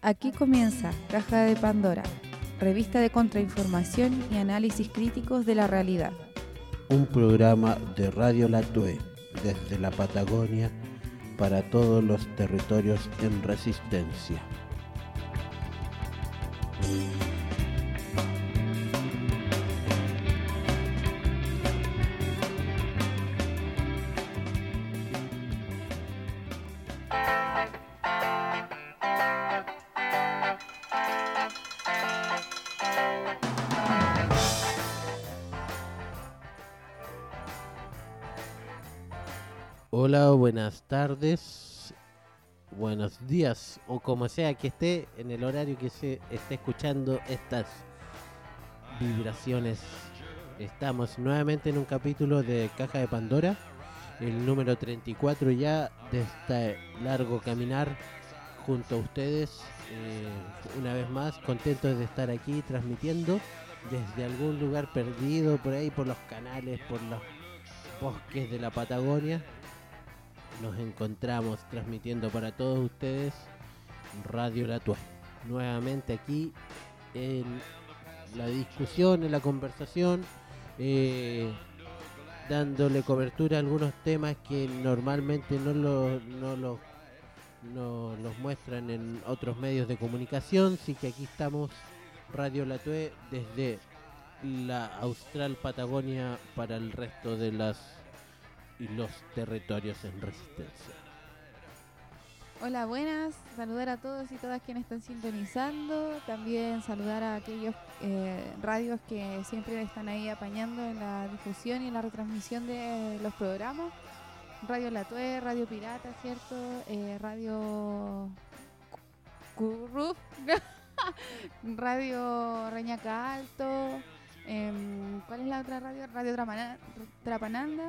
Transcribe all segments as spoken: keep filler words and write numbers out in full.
Aquí comienza Caja de Pandora, revista de contrainformación y análisis críticos de la realidad. Un programa de Radio La Tue, desde la Patagonia, para todos los territorios en resistencia. Hola, buenas tardes, buenos días, o como sea que esté en el horario que se esté escuchando estas vibraciones. Estamos nuevamente en un capítulo de Caja de Pandora, el número treinta y cuatro ya de este largo caminar junto a ustedes. Eh, una vez más, contentos de estar aquí transmitiendo desde algún lugar perdido por ahí, por los canales, por los bosques de la Patagonia. Nos encontramos transmitiendo para todos ustedes Radio La Tue. Nuevamente aquí en la discusión, en la conversación, eh, dándole cobertura a algunos temas que normalmente no los no los no los muestran en otros medios de comunicación. Así que aquí estamos, Radio La Tue, desde la austral Patagonia para el resto de las y los territorios en resistencia. Hola, buenas, saludar a todos y todas quienes están sintonizando, también saludar a aquellos eh, radios que siempre están ahí apañando en la difusión y en la retransmisión de los programas. Radio La Tue, Radio Pirata, ¿cierto? Eh, Radio Curruf, Radio Reñaca Alto, eh, ¿cuál es la otra radio? Radio Trapana- Trapananda.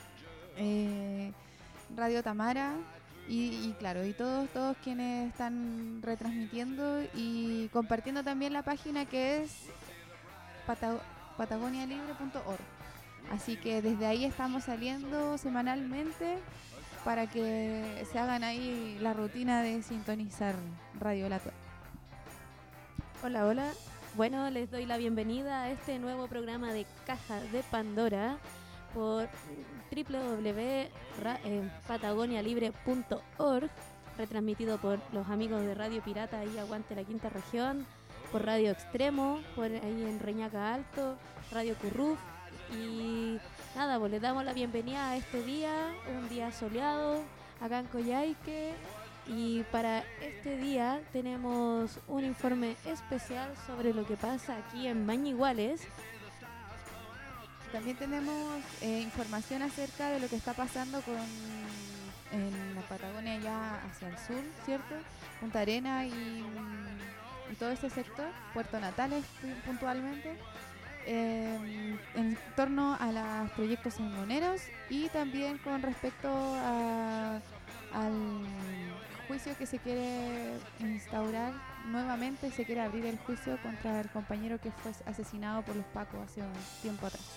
Eh, Radio Tamara y, y claro, y todos todos quienes están retransmitiendo y compartiendo también la página que es pata- patagonia libre punto org. Así que desde ahí estamos saliendo semanalmente para que se hagan ahí la rutina de sintonizar Radio La Tue. Hola, hola. Bueno, les doy la bienvenida a este nuevo programa de Caja de Pandora por doble u doble u doble u punto patagonia libre punto org, retransmitido por los amigos de Radio Pirata y Aguante la Quinta Región, por Radio Extremo, por ahí en Reñaca Alto, Radio Curruf. Y nada, pues les damos la bienvenida a este día, un día soleado acá en Coyhaique. Y para este día tenemos un informe especial sobre lo que pasa aquí en Bañiguales. También tenemos eh, información acerca de lo que está pasando con en la Patagonia ya hacia el sur, ¿cierto? Punta Arena y, y todo ese sector, Puerto Natales puntualmente, eh, en torno a los proyectos salmoneros y también con respecto a, al juicio que se quiere instaurar nuevamente, se quiere abrir el juicio contra el compañero que fue asesinado por los pacos hace un tiempo atrás.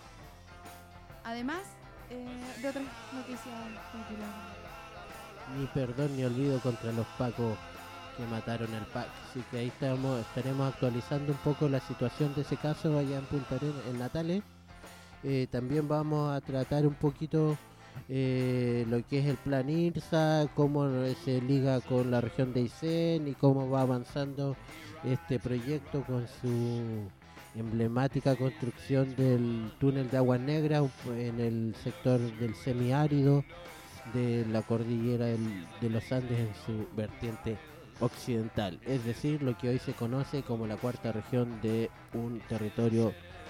Además eh, de otras noticias populares. Ni perdón ni olvido contra los pacos que mataron al P A C. Así que ahí estamos, estaremos actualizando un poco la situación de ese caso allá en Punta Arenas, en Natales. Eh, también vamos a tratar un poquito eh, lo que es el plan IRSA, cómo se liga con la región de Aysén y cómo va avanzando este proyecto con su emblemática construcción del túnel de Aguas Negras en el sector del semiárido de la cordillera del, de los Andes en su vertiente occidental, es decir, lo que hoy se conoce como la cuarta región de un territorio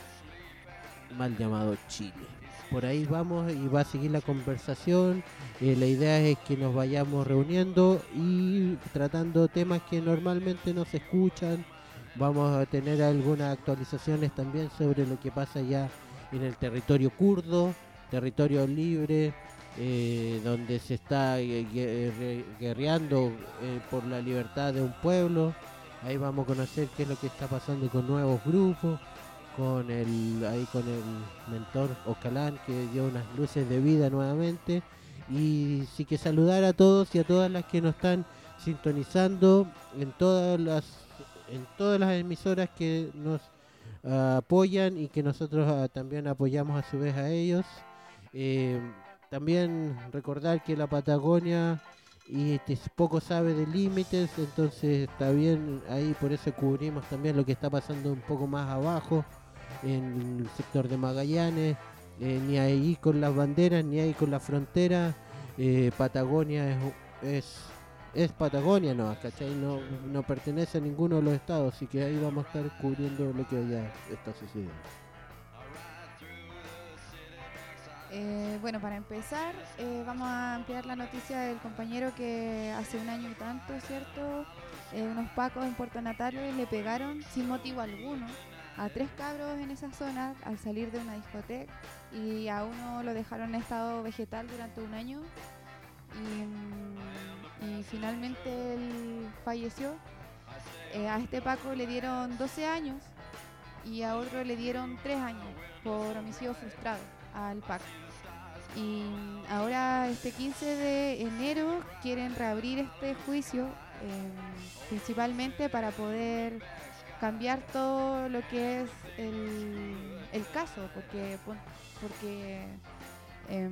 mal llamado Chile. Por ahí vamos y va a seguir la conversación. Eh, la idea es que nos vayamos reuniendo y tratando temas que normalmente no se escuchan. Vamos a tener algunas actualizaciones también sobre lo que pasa ya en el territorio kurdo, territorio libre, eh, donde se está eh, guerreando eh, por la libertad de un pueblo. Ahí vamos a conocer qué es lo que está pasando con nuevos grupos, con el ahí con el mentor Ocalán, que dio unas luces de vida nuevamente, Y sí que saludar a todos y a todas las que nos están sintonizando en todas las en todas las emisoras que nos uh, apoyan y que nosotros uh, también apoyamos a su vez a ellos. Eh, también recordar que la Patagonia y te, poco sabe de límites, entonces está bien ahí, por eso cubrimos también lo que está pasando un poco más abajo en el sector de Magallanes. Eh, ni ahí con las banderas, ni ahí con la frontera. eh, Patagonia es, es es Patagonia, no, ¿cachai? No, no pertenece a ninguno de los estados, así que ahí vamos a estar cubriendo lo que ya está sucediendo. Eh, bueno, para empezar, eh, vamos a ampliar la noticia del compañero que hace un año y tanto, ¿cierto? Eh, unos pacos en Puerto Natales le pegaron sin motivo alguno a tres cabros en esa zona al salir de una discoteca, y a uno lo dejaron en estado vegetal durante un año y, y finalmente él falleció. Eh, a este paco le dieron doce años y a otro le dieron tres años por homicidio frustrado al paco. Y ahora este quince de enero quieren reabrir este juicio, eh, principalmente para poder cambiar todo lo que es el, el caso, porque, porque eh,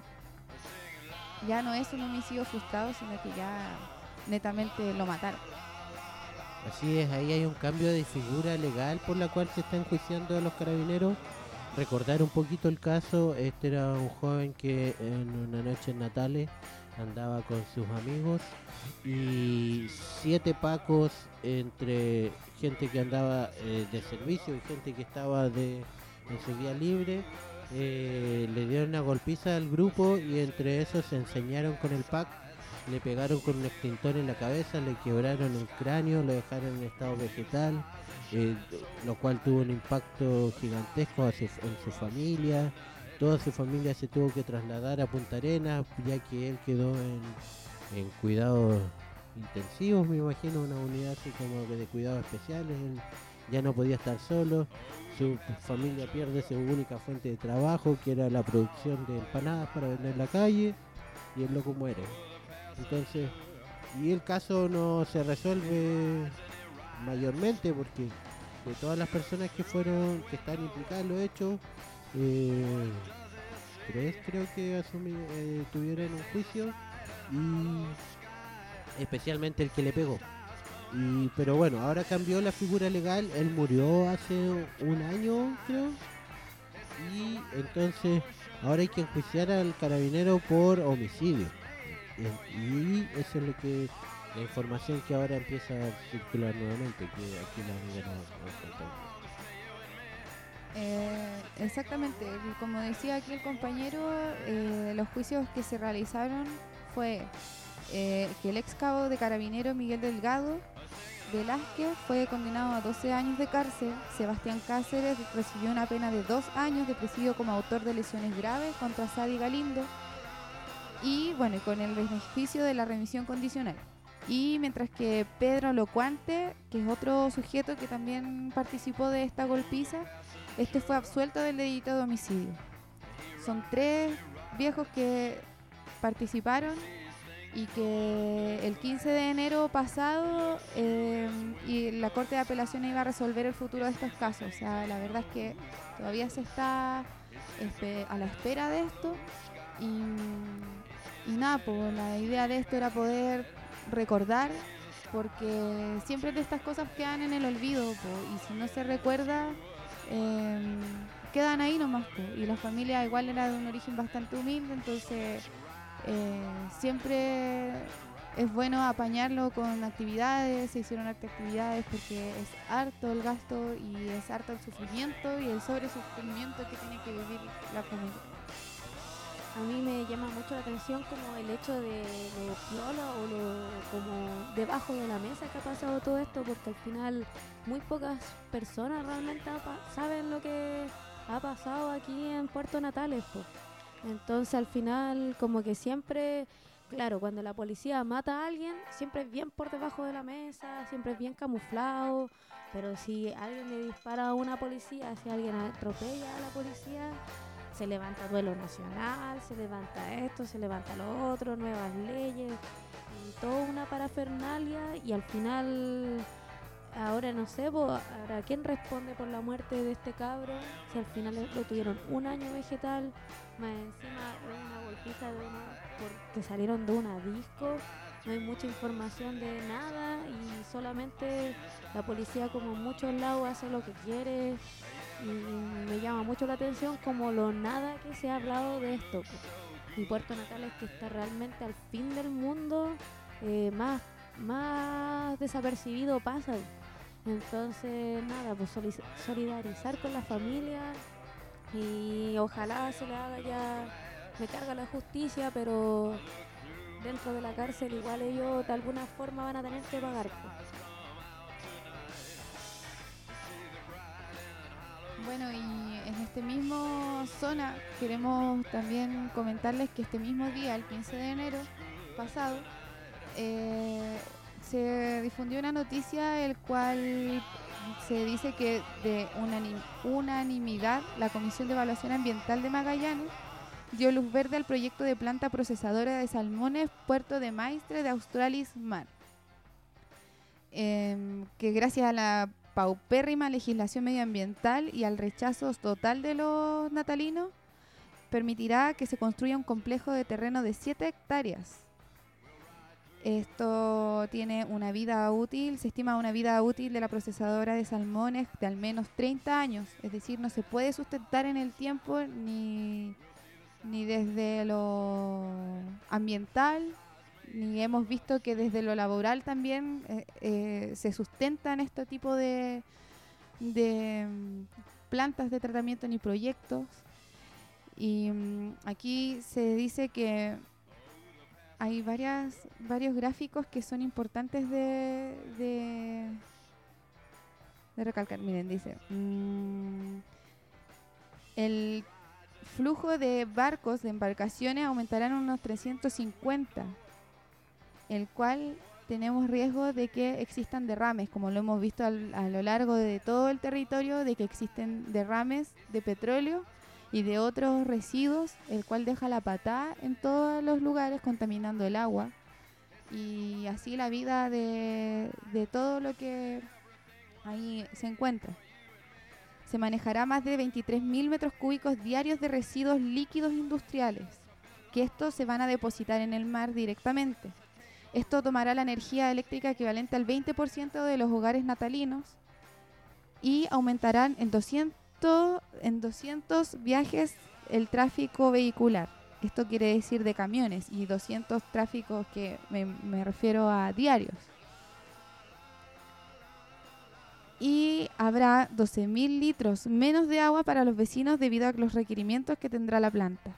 ya no es un homicidio frustrado, sino que ya netamente lo mataron. Así es, ahí hay un cambio de figura legal por la cual se está enjuiciando a los carabineros. Recordar un poquito el caso, este era un joven que en una noche en Natales andaba con sus amigos y siete pacos, entre gente que andaba eh, de servicio y gente que estaba de, en su día libre, eh, le dieron una golpiza al grupo y entre esos se enseñaron con el pac, le pegaron con un extintor en la cabeza, le quebraron el cráneo, lo dejaron en estado vegetal. Eh, lo cual tuvo un impacto gigantesco su, en su familia. Toda su familia se tuvo que trasladar a Punta Arenas, ya que él quedó en, en cuidados intensivos, me imagino, una unidad así como de cuidados especiales. Él ya no podía estar solo, su familia pierde su única fuente de trabajo, que era la producción de empanadas para vender en la calle, y el loco muere. Entonces, y el caso no se resuelve mayormente porque de todas las personas que fueron, que están implicadas en los hechos, eh, tres creo que asumí, eh, tuvieron un juicio, y especialmente el que le pegó. Y, pero bueno, ahora cambió la figura legal, él murió hace un año creo, y entonces ahora hay que enjuiciar al carabinero por homicidio. Y eso es lo que la información que ahora empieza a circular nuevamente, que aquí la amiga nos contó. Eh, exactamente, como decía aquí el compañero, eh, los juicios que se realizaron fue eh, que el ex cabo de Carabineros Miguel Delgado Velázquez fue condenado a doce años de cárcel. Sebastián Cáceres recibió una pena de dos años de presidio como autor de lesiones graves contra Sadi Galindo, y bueno, con el beneficio de la remisión condicional. Y mientras que Pedro Locuante, que es otro sujeto que también participó de esta golpiza, este fue absuelto del delito de homicidio. Son tres viejos que participaron y que el quince de enero pasado eh, y la Corte de Apelaciones iba a resolver el futuro de estos casos. O sea, la verdad es que todavía se está espe- a la espera de esto. Y, y nada, pues la idea de esto era poder recordar, porque siempre de estas cosas quedan en el olvido, po, y si no se recuerda, eh, quedan ahí nomás, po, y la familia igual era de un origen bastante humilde, entonces eh, siempre es bueno apañarlo con actividades. Se hicieron hartas actividades porque es harto el gasto y es harto el sufrimiento y el sobresufrimiento que tiene que vivir la familia. A mí me llama mucho la atención como el hecho de lo piola o lo como debajo de la mesa que ha pasado todo esto, porque al final muy pocas personas realmente pa- saben lo que ha pasado aquí en Puerto Natales, po. Entonces al final como que siempre, claro, cuando la policía mata a alguien, siempre es bien por debajo de la mesa, siempre es bien camuflado, pero si alguien le dispara a una policía, si alguien atropella a la policía, se levanta duelo nacional, se levanta esto, se levanta lo otro, nuevas leyes, y toda una parafernalia, y al final, ahora no sé, po, ahora ¿quién responde por la muerte de este cabro? Si al final lo tuvieron un año vegetal, más encima de una golpiza de una, porque salieron de una disco, no hay mucha información de nada, y solamente la policía, como en muchos lados, hace lo que quiere, y me llama mucho la atención como lo nada que se ha hablado de esto, po. Y Puerto Natales, que está realmente al fin del mundo, eh, más, más desapercibido pasa. Entonces, nada, pues soli- solidarizar con la familia, y ojalá se le haga ya, me carga la justicia, pero dentro de la cárcel igual ellos de alguna forma van a tener que pagar, pues. Bueno, y en este mismo zona queremos también comentarles que este mismo día, el quince de enero pasado, eh, se difundió una noticia el cual se dice que de unanim- unanimidad la Comisión de Evaluación Ambiental de Magallanes dio luz verde al proyecto de planta procesadora de salmones Puerto de Maistre de Australis Mar, eh, que gracias a la paupérrima legislación medioambiental y al rechazo total de los natalinos, permitirá que se construya un complejo de terreno de siete hectáreas. Esto tiene una vida útil, se estima una vida útil de la procesadora de salmones de al menos treinta años, es decir, no se puede sustentar en el tiempo ni, ni desde lo ambiental, ni hemos visto que desde lo laboral también eh, eh, se sustentan este tipo de, de mm, plantas de tratamiento ni proyectos. Y mm, aquí se dice que hay varias, varios gráficos que son importantes de, de, de recalcar. Miren, dice, mm, el flujo de barcos, de embarcaciones, aumentará en unos trescientos cincuenta, el cual tenemos riesgo de que existan derrames, como lo hemos visto al, a lo largo de todo el territorio, de que existen derrames de petróleo y de otros residuos, el cual deja la patada en todos los lugares, contaminando el agua y así la vida de, de todo lo que ahí se encuentra. Se manejará más de veintitrés mil metros cúbicos diarios de residuos líquidos industriales, que estos se van a depositar en el mar directamente. Esto tomará la energía eléctrica equivalente al veinte por ciento de los hogares natalinos y aumentarán en doscientos, en doscientos viajes el tráfico vehicular. Esto quiere decir de camiones, y doscientos tráficos que me, me refiero a diarios. Y habrá doce mil litros menos de agua para los vecinos debido a los requerimientos que tendrá la planta.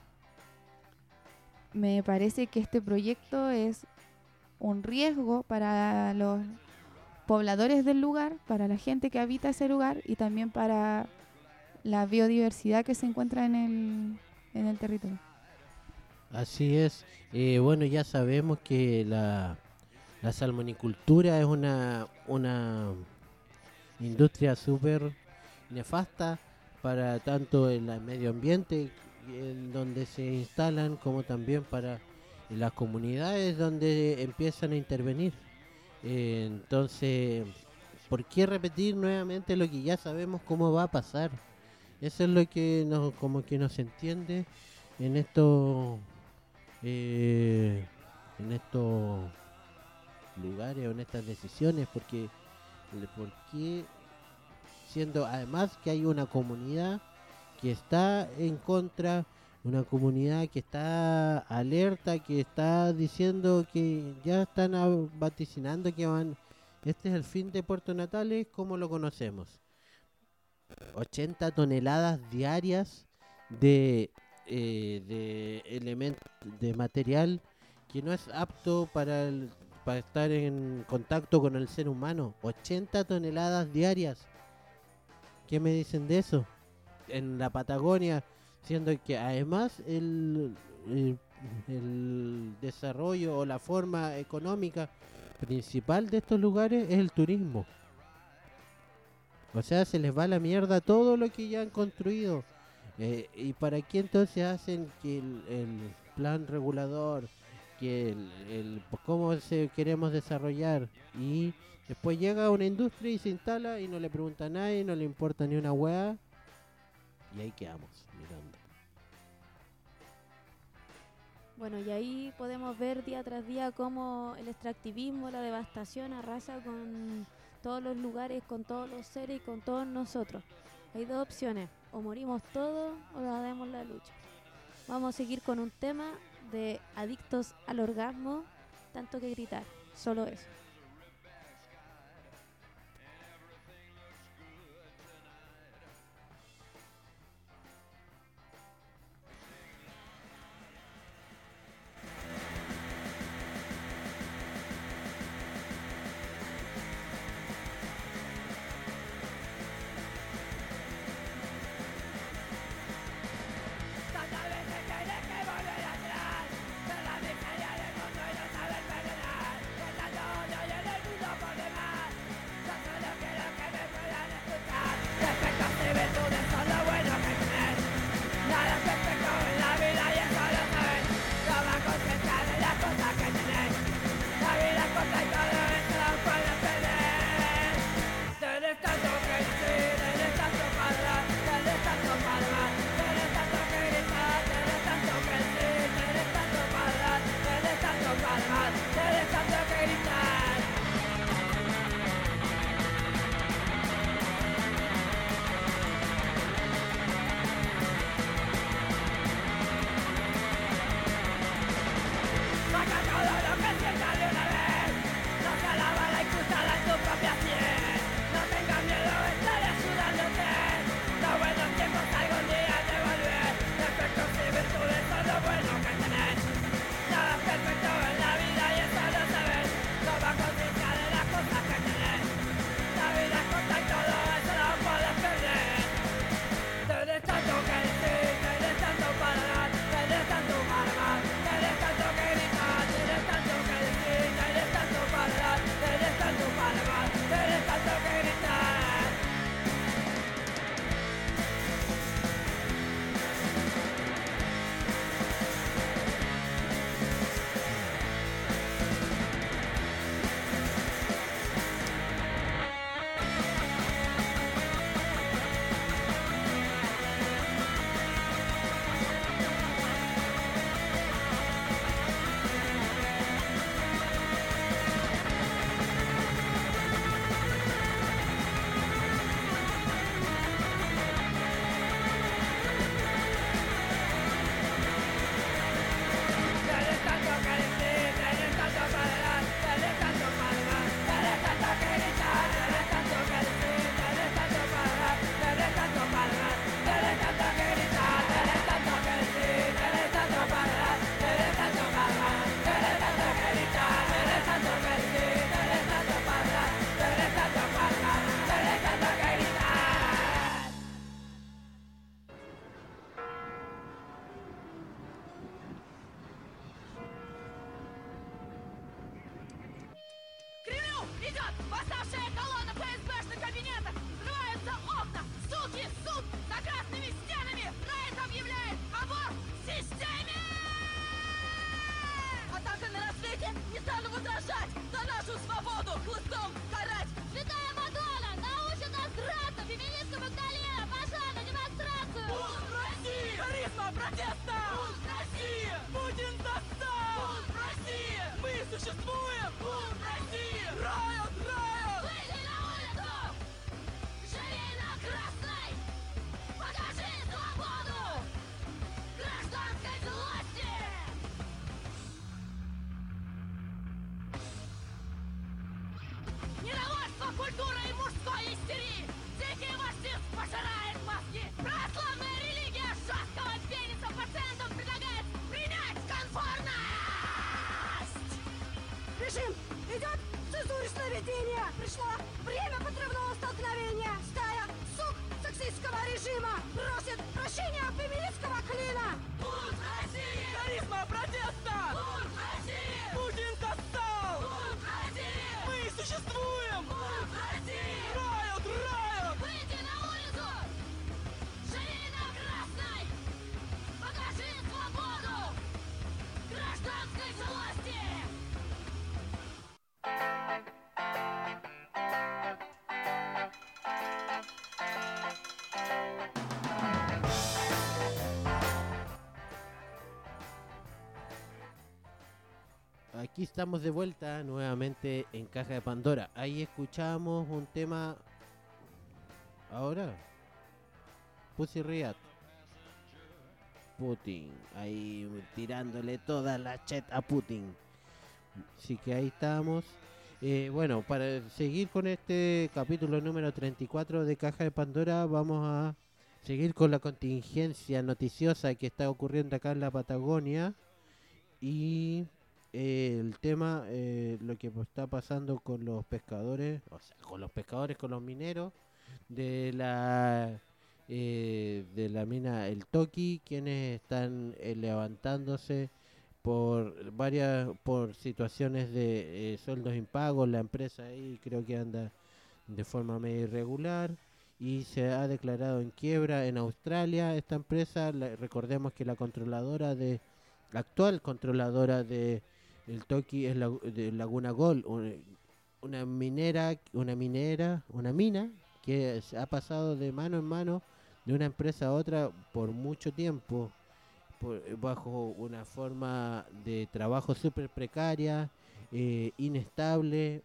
Me parece que este proyecto es un riesgo para los pobladores del lugar, para la gente que habita ese lugar y también para la biodiversidad que se encuentra en el, en el territorio. Así es. Eh, bueno, ya sabemos que la, la salmonicultura es una, una industria súper nefasta para tanto el medio ambiente en donde se instalan, como también para las comunidades donde empiezan a intervenir. Eh, entonces, ¿por qué repetir nuevamente lo que ya sabemos cómo va a pasar? Eso es lo que nos, como que nos entiende en estos eh, en estos lugares o en estas decisiones, porque ¿por qué, siendo además que hay una comunidad que está en contra, una comunidad que está alerta, que está diciendo que ya están a- vaticinando que van, este es el fin de Puerto Natales como lo conocemos? ochenta toneladas diarias de eh, de elementos, de material que no es apto para el, para estar en contacto con el ser humano. ochenta toneladas diarias. ¿Qué me dicen de eso? En la Patagonia, siendo que además el, el, el desarrollo o la forma económica principal de estos lugares es el turismo. O sea, se les va a la mierda todo lo que ya han construido. Eh, ¿Y para qué entonces hacen que el, el plan regulador, que el, el pues, cómo se queremos desarrollar, y después llega una industria y se instala y no le pregunta a nadie, no le importa ni una hueá, y ahí quedamos mirando? Bueno, y ahí podemos ver día tras día cómo el extractivismo, la devastación arrasa con todos los lugares, con todos los seres y con todos nosotros. Hay dos opciones, o morimos todos o nos damos la lucha. Vamos a seguir con un tema de Adictos al Orgasmo, Tanto que Gritar, solo eso. Выйди на улицу! Живи на Красной! Aquí estamos de vuelta nuevamente en Caja de Pandora. Ahí escuchamos un tema. Ahora, Pussy Riot. Putin, ahí tirándole toda la chet a Putin. Así que ahí estamos. Eh, bueno, para seguir con este capítulo número treinta y cuatro de Caja de Pandora, vamos a seguir con la contingencia noticiosa que está ocurriendo acá en la Patagonia. Y eh, el tema, eh, lo que está pasando con los pescadores, o sea, con los pescadores, con los mineros de la eh, de la mina El Toki, quienes están eh, levantándose por varias por situaciones de eh, sueldos impagos. La empresa ahí creo que anda de forma medio irregular y se ha declarado en quiebra en Australia esta empresa. La, recordemos que la controladora de la actual controladora de El Toki es la de Laguna Gold, una, una minera, una minera, una mina que se ha pasado de mano en mano de una empresa a otra por mucho tiempo, por, bajo una forma de trabajo súper precaria, eh, inestable,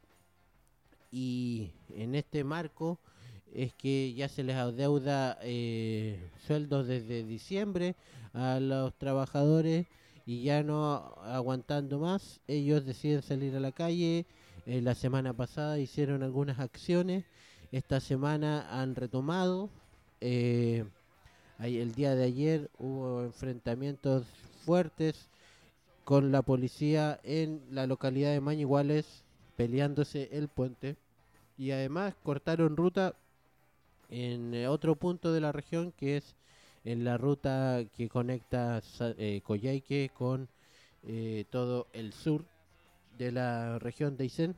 y en este marco es que ya se les adeuda eh, sueldos desde diciembre a los trabajadores, y ya no aguantando más, ellos deciden salir a la calle. Eh, la semana pasada hicieron algunas acciones, esta semana han retomado. Eh, ahí, el día de ayer hubo enfrentamientos fuertes con la policía en la localidad de Mañiguales, peleándose el puente, y además cortaron ruta en eh, otro punto de la región, que es en la ruta que conecta eh, Coyhaique con eh, todo el sur de la región de Aysén,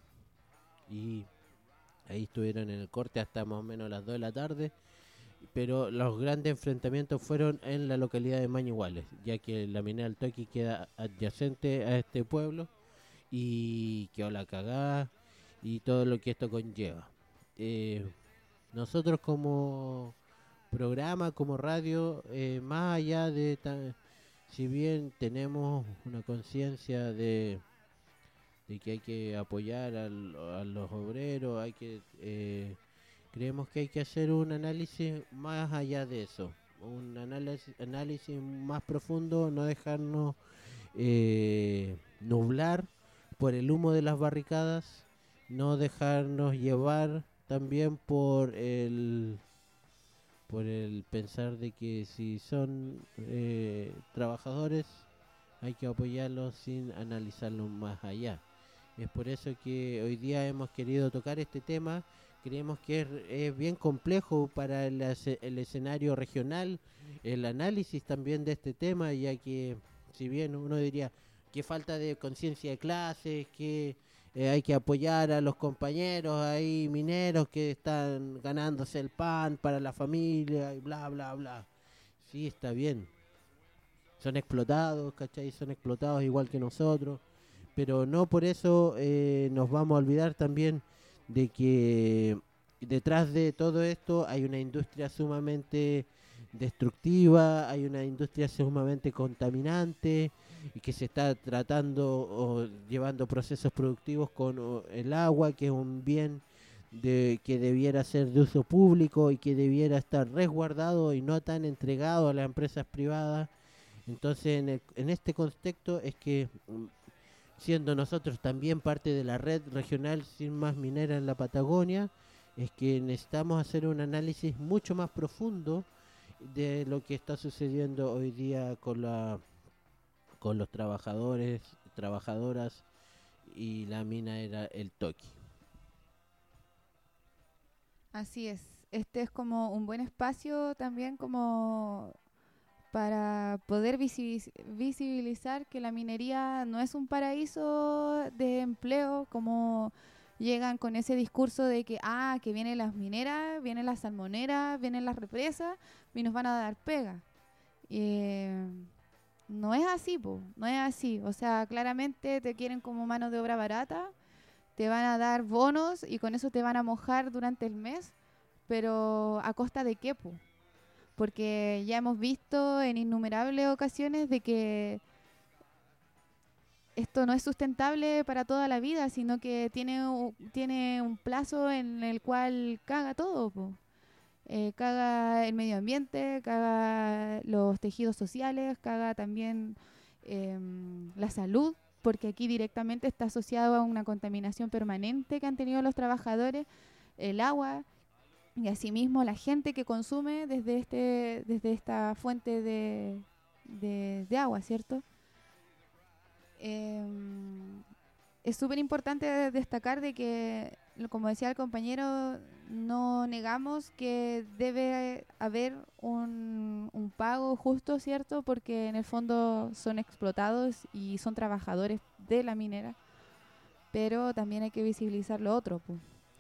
y ahí estuvieron en el corte hasta más o menos las dos de la tarde, pero los grandes enfrentamientos fueron en la localidad de Mañiguales, ya que la minera del Toki queda adyacente a este pueblo y quedó la cagada y todo lo que esto conlleva. Eh, nosotros como programa, como radio, eh, más allá de tan, si bien tenemos una conciencia de, de que hay que apoyar al, a los obreros, hay que eh, creemos que hay que hacer un análisis más allá de eso, un análisis, análisis más profundo, no dejarnos eh, nublar por el humo de las barricadas, no dejarnos llevar también por el por el pensar de que si son eh, trabajadores hay que apoyarlos sin analizarlos más allá. Es por eso que hoy día hemos querido tocar este tema. Creemos que es, es bien complejo para el, el escenario regional, el análisis también de este tema, ya que si bien uno diría que falta de conciencia de clases, que eh, hay que apoyar a los compañeros ahí mineros que están ganándose el pan para la familia y bla bla bla. Sí, está bien. Son explotados, ¿cachai? Son explotados igual que nosotros, pero no por eso eh, nos vamos a olvidar también de que detrás de todo esto hay una industria sumamente destructiva, hay una industria sumamente contaminante y que se está tratando o llevando procesos productivos con o, el agua, que es un bien de que debiera ser de uso público y que debiera estar resguardado y no tan entregado a las empresas privadas. Entonces, en, el, en este contexto es que, siendo nosotros también parte de la red regional Sin Más Minera en la Patagonia, es que necesitamos hacer un análisis mucho más profundo de lo que está sucediendo hoy día con la con los trabajadores, trabajadoras y la mina era El Toki. Así es. Este es como un buen espacio también como para poder visibiliz- visibilizar que la minería no es un paraíso de empleo, como llegan con ese discurso de que, ah, que vienen las mineras, vienen las salmoneras, vienen las represas y nos van a dar pega. Eh, no es así, po, no es así. O sea, claramente te quieren como mano de obra barata, te van a dar bonos y con eso te van a mojar durante el mes, pero ¿a costa de qué, po? Porque ya hemos visto en innumerables ocasiones de que esto no es sustentable para toda la vida, sino que tiene, u- tiene un plazo en el cual caga todo, po. Eh, caga el medio ambiente, caga los tejidos sociales, caga también em, la salud, porque aquí directamente está asociado a una contaminación permanente que han tenido los trabajadores, el agua y asimismo la gente que consume desde este desde esta fuente de, de, de agua, ¿cierto? Em, es súper importante de- destacar de que, lo- como decía el compañero, no negamos que debe haber un, un pago justo, ¿cierto? Porque en el fondo son explotados y son trabajadores de la minera, pero también hay que visibilizar lo otro, pu.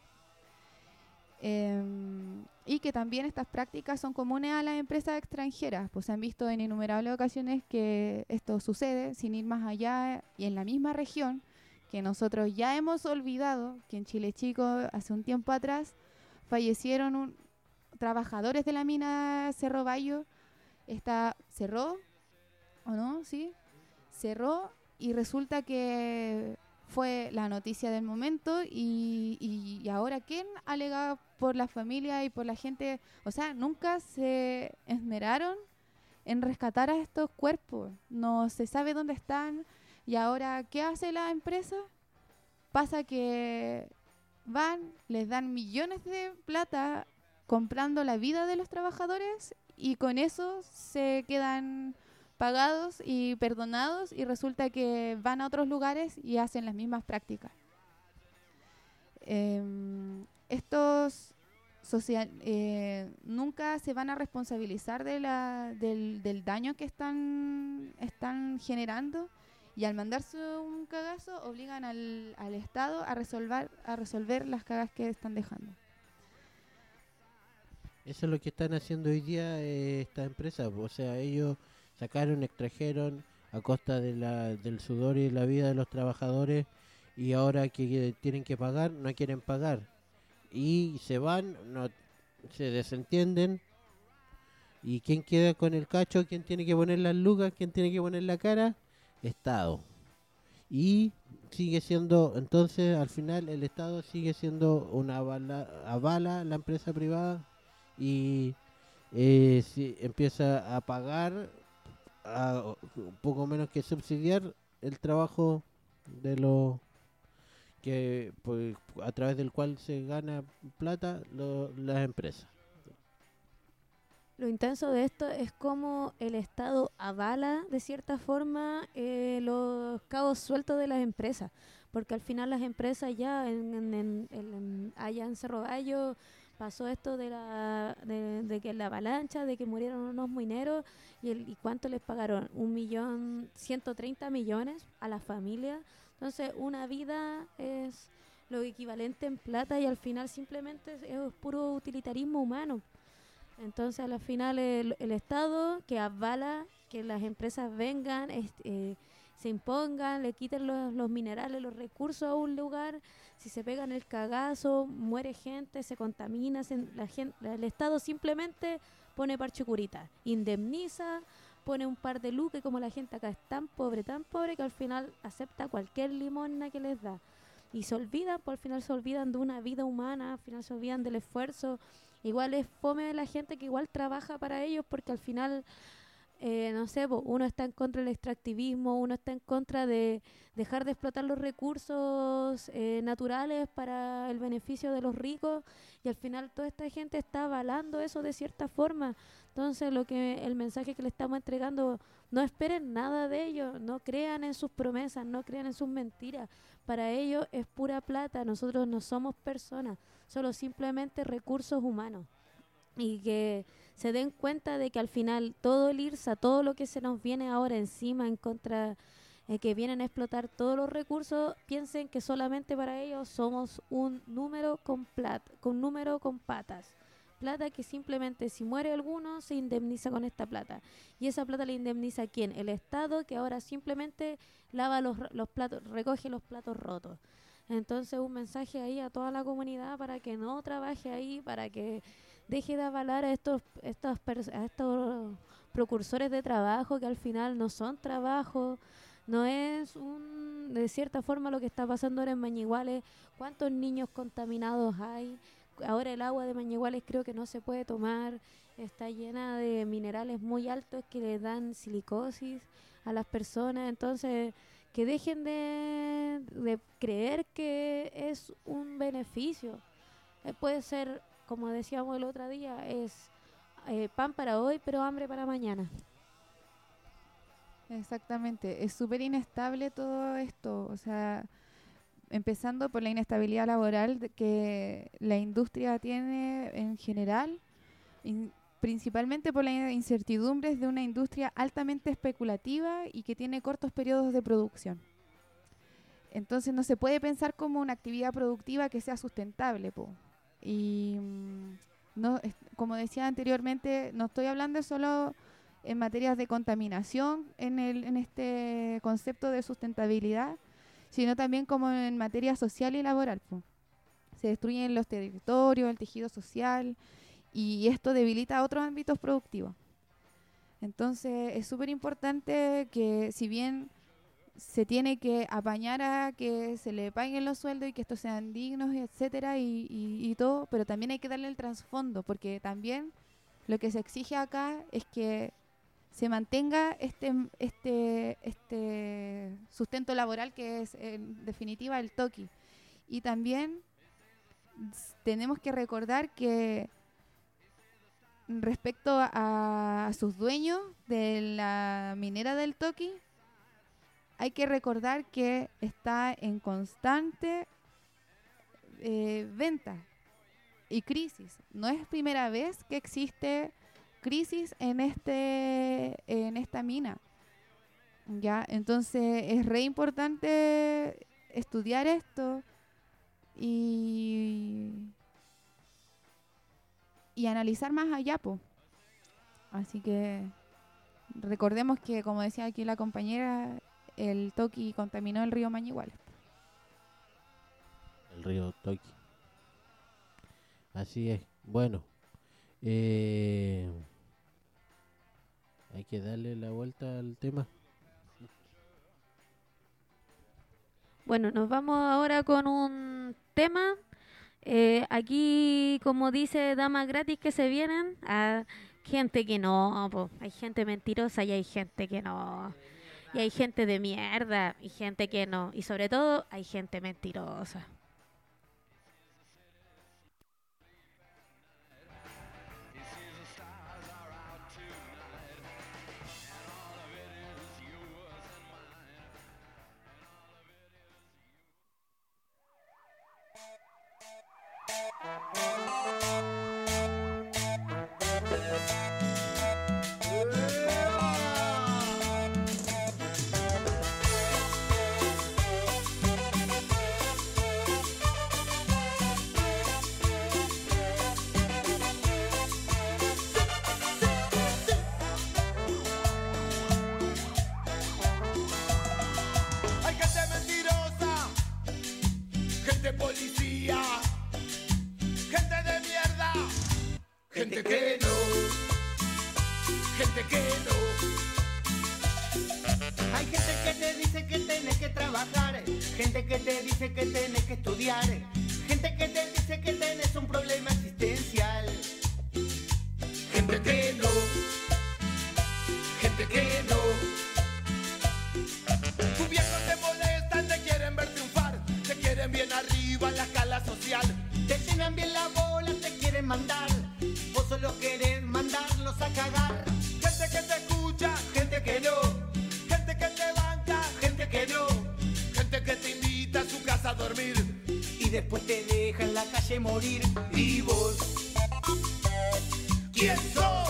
Em, y que también estas prácticas son comunes a las empresas extranjeras, pues se han visto en innumerables ocasiones que esto sucede sin ir más allá y en la misma región que nosotros ya hemos olvidado que en Chile Chico hace un tiempo atrás fallecieron un- trabajadores de la mina Cerro Bayo. Esta cerró, ¿o no? Sí, cerró y resulta que fue la noticia del momento y, y, y ahora quién alega por la familia y por la gente, o sea, nunca se esmeraron en rescatar a estos cuerpos, no se sabe dónde están y ahora ¿qué hace la empresa? Pasa que van, les dan millones de plata comprando la vida de los trabajadores y con eso se quedan pagados y perdonados y resulta que van a otros lugares y hacen las mismas prácticas. Em, estos social, eh, nunca se van a responsabilizar de la, del, del daño que están, están generando y al mandarse un cagazo obligan al, al Estado a resolver, a resolver las cagas que están dejando. Eso es lo que están haciendo hoy día eh, estas empresas. O sea, ellos sacaron, extrajeron a costa de la, del sudor y la vida de los trabajadores y ahora que eh, tienen que pagar, no quieren pagar. Y se van, no se desentienden. ¿Y quién queda con el cacho? ¿Quién tiene que poner las lucas? ¿Quién tiene que poner la cara? Estado. Y sigue siendo, entonces al final el Estado sigue siendo una avala, avala la empresa privada y eh, si empieza a pagar a, un poco menos que subsidiar el trabajo de los que pues, a través del cual se gana plata lo, las empresas. Lo intenso de esto es cómo el Estado avala de cierta forma eh, los cabos sueltos de las empresas, porque al final las empresas ya en, en, en- en- allá en Cerro Bayo pasó esto de la de, de que la avalancha, de que murieron unos mineros y, el, y cuánto les pagaron, un millón ciento treinta millones a la familia. Entonces una vida es lo equivalente en plata y al final simplemente es, es puro utilitarismo humano. Entonces, al final, el, el Estado que avala que las empresas vengan, est- eh, se impongan, le quiten los, los minerales, los recursos a un lugar, si se pegan el cagazo, muere gente, se contamina, se- la gen- la- el Estado simplemente pone parche curita, indemniza, pone un par de lucas y como la gente acá es tan pobre, tan pobre que al final acepta cualquier limosna que les da. Y se olvidan, pues al final se olvidan de una vida humana, al final se olvidan del esfuerzo. Igual es fome de la gente que igual trabaja para ellos porque al final, eh, no sé, po, uno está en contra del extractivismo, uno está en contra de dejar de explotar los recursos eh, naturales para el beneficio de los ricos y al final toda esta gente está avalando eso de cierta forma. Entonces lo que el mensaje que le estamos entregando, no esperen nada de ellos, no crean en sus promesas, no crean en sus mentiras. Para ellos es pura plata, nosotros no somos personas, solo simplemente recursos humanos y que se den cuenta de que al final todo el IRSA, todo lo que se nos viene ahora encima en contra, eh, que vienen a explotar todos los recursos, piensen que solamente para ellos somos un número con plata, con número con patas. Plata que simplemente si muere alguno se indemniza con esta plata. Y esa plata la indemniza ¿quién? El Estado que ahora simplemente lava los, los platos, recoge los platos rotos. Entonces un mensaje ahí a toda la comunidad para que no trabaje ahí, para que deje de avalar a estos, estos, a estos precursores de trabajo que al final no son trabajo, No es un, de cierta forma lo que está pasando ahora en Mañiguales. ¿Cuántos niños contaminados hay? Ahora el agua de Mañiguales creo que no se puede tomar. Está llena de minerales muy altos que le dan silicosis a las personas. Entonces, que dejen de, de creer que es un beneficio. Eh, puede ser, como decíamos el otro día, es eh, pan para hoy, pero hambre para mañana. Exactamente, es súper inestable todo esto, o sea, empezando por la inestabilidad laboral de que la industria tiene en general, in- principalmente por las incertidumbres de una industria altamente especulativa y que tiene cortos periodos de producción. Entonces no se puede pensar como una actividad productiva que sea sustentable, po. Y mm, no, es- como decía anteriormente, no estoy hablando solo en materias de contaminación en, el, en este concepto de sustentabilidad, sino también como en materia social y laboral, po. Se destruyen los territorios, el tejido social, y esto debilita otros ámbitos productivos. Entonces es súper importante que, si bien se tiene que apañar a que se le paguen los sueldos y que estos sean dignos, etcétera, y, y, y todo, pero también hay que darle el trasfondo, porque también lo que se exige acá es que se mantenga este este este sustento laboral que es en definitiva el toqui. Y también s- tenemos que recordar que respecto a, a sus dueños de la minera del toqui, hay que recordar que está en constante eh, venta y crisis. No es primera vez que existe crisis en este en esta mina. Ya, entonces es re importante estudiar esto y y analizar más allá, po. Así que recordemos que, como decía aquí la compañera, el toqui contaminó el río Mañiguales. El río Toki. Así es. Bueno, eh, hay que darle la vuelta al tema. Bueno, nos vamos ahora con un tema. Eh, aquí, como dice Damas Gratis que se vienen, a gente que no, po. Hay gente mentirosa y hay gente que no. Y hay gente de mierda y gente que no. Y sobre todo, hay gente mentirosa. Hay gente mentirosa, gente policía, gente de mierda, gente que no, gente que no. Hay gente que te dice que tienes que trabajar, gente que te dice que tienes que estudiar, gente que te dice que tienes un problema existencial. Gente que no, gente que no. Tus viejos te molestan, te quieren ver triunfar, te quieren bien arriba en la escala social. Te llenan bien la bola, te quieren mandar, vos solo querés mandarlos a cagar. Gente que te escucha, gente que no, gente que te banca, gente que no, gente que te invita a su casa a dormir. Y después te deja en la calle morir. ¿Y vos? ¿Quién sos?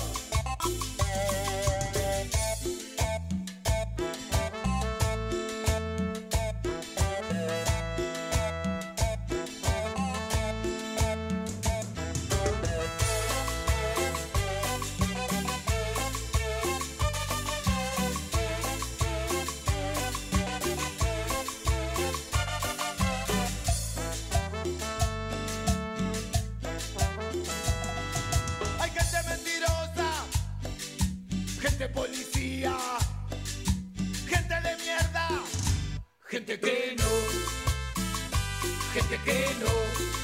Hay gente mentirosa, gente que no.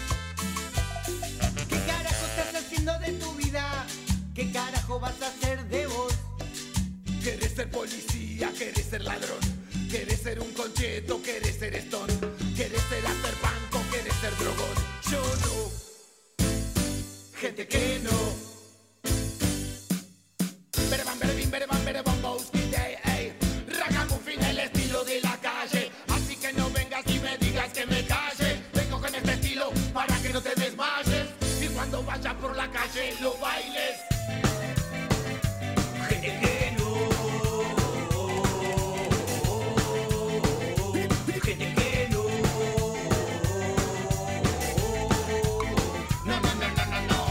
¿Qué carajo estás haciendo de tu vida? ¿Qué carajo vas a hacer de vos? Querés ser policía, querés ser ladrón, querés ser un concheto, querés ser stone, querés ser hacer banco, querés ser drogón. Yo no, gente que no. Berebam, berebim, berebam, berebam, bowski, day, ey. Ragamuffin, el estilo de la calle. Así que no vengas y me digas que me calle. Vengo con este estilo para que no te desmayes. Y cuando vayas por la calle lo bailes. Gente que no. Gente que no. No, no, no, no, no, no.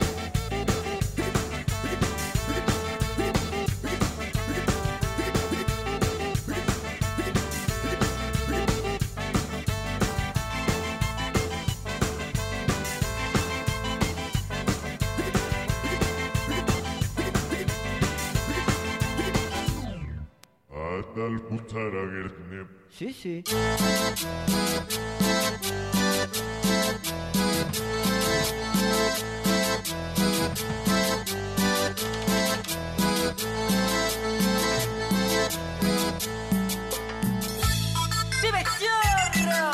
Adal kurtara gerdine. Sí, sí. ¡Vive Chorro!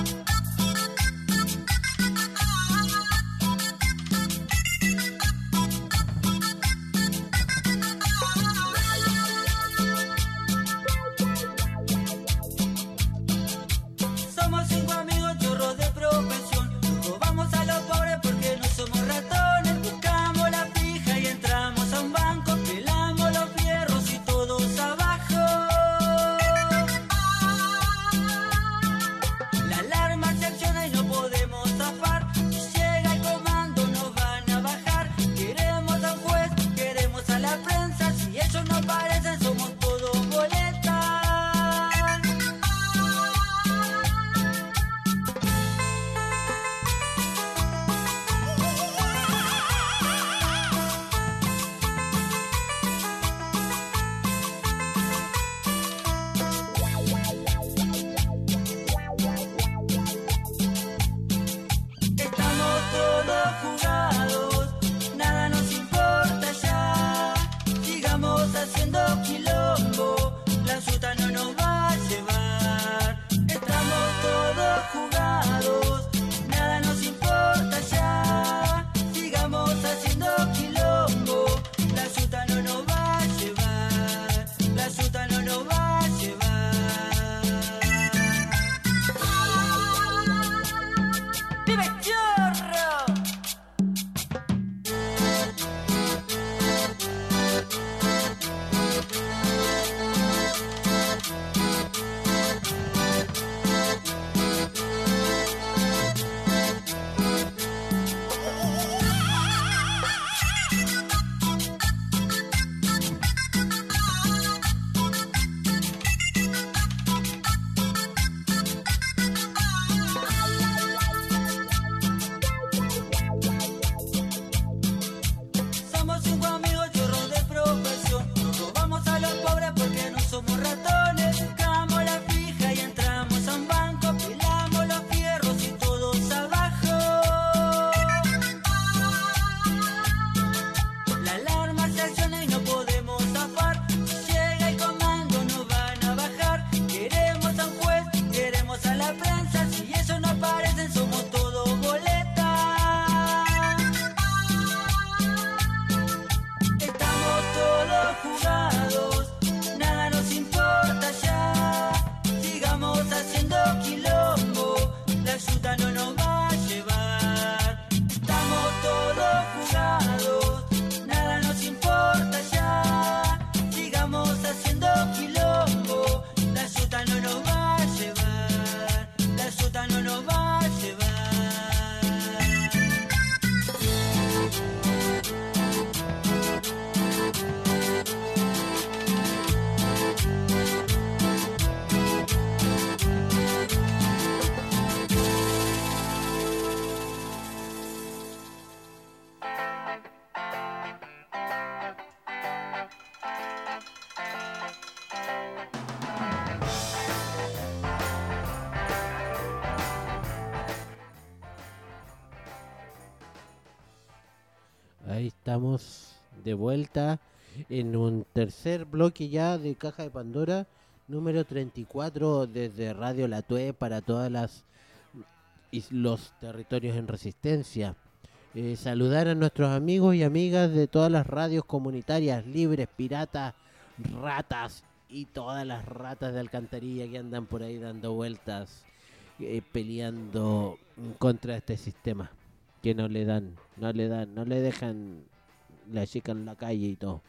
Somos cinco amigos chorros de profesión. Robamos a los pobres porque no somos ratones. Buscamos la pija y entramos a un banco. Pelamos los fierros y todos abajo. La alarma se acciona y no podemos zafar. Si llega el comando nos van a bajar. Queremos a un juez, queremos a la prensa. Si ellos no parecen somos todos boletas. Estamos todos jugados, nada nos importa ya. Sigamos haciendo quilombo, la suta no nos va a llevar. Estamos todos jugados, nada nos importa ya. Sigamos haciendo quilombo, la suta no nos va a llevar. La suta no nos va a llevar. ¡Vive Chorro! Ahí estamos de vuelta en un tercer bloque ya de Caja de Pandora, número treinta y cuatro desde Radio La Tue para todas las y los territorios en resistencia. Eh, saludar a nuestros amigos y amigas de todas las radios comunitarias, libres, piratas, ratas y todas las ratas de alcantarilla que andan por ahí dando vueltas, eh, peleando contra este sistema que no le dan, no le dan, no le dejan la chica en la calle y todo.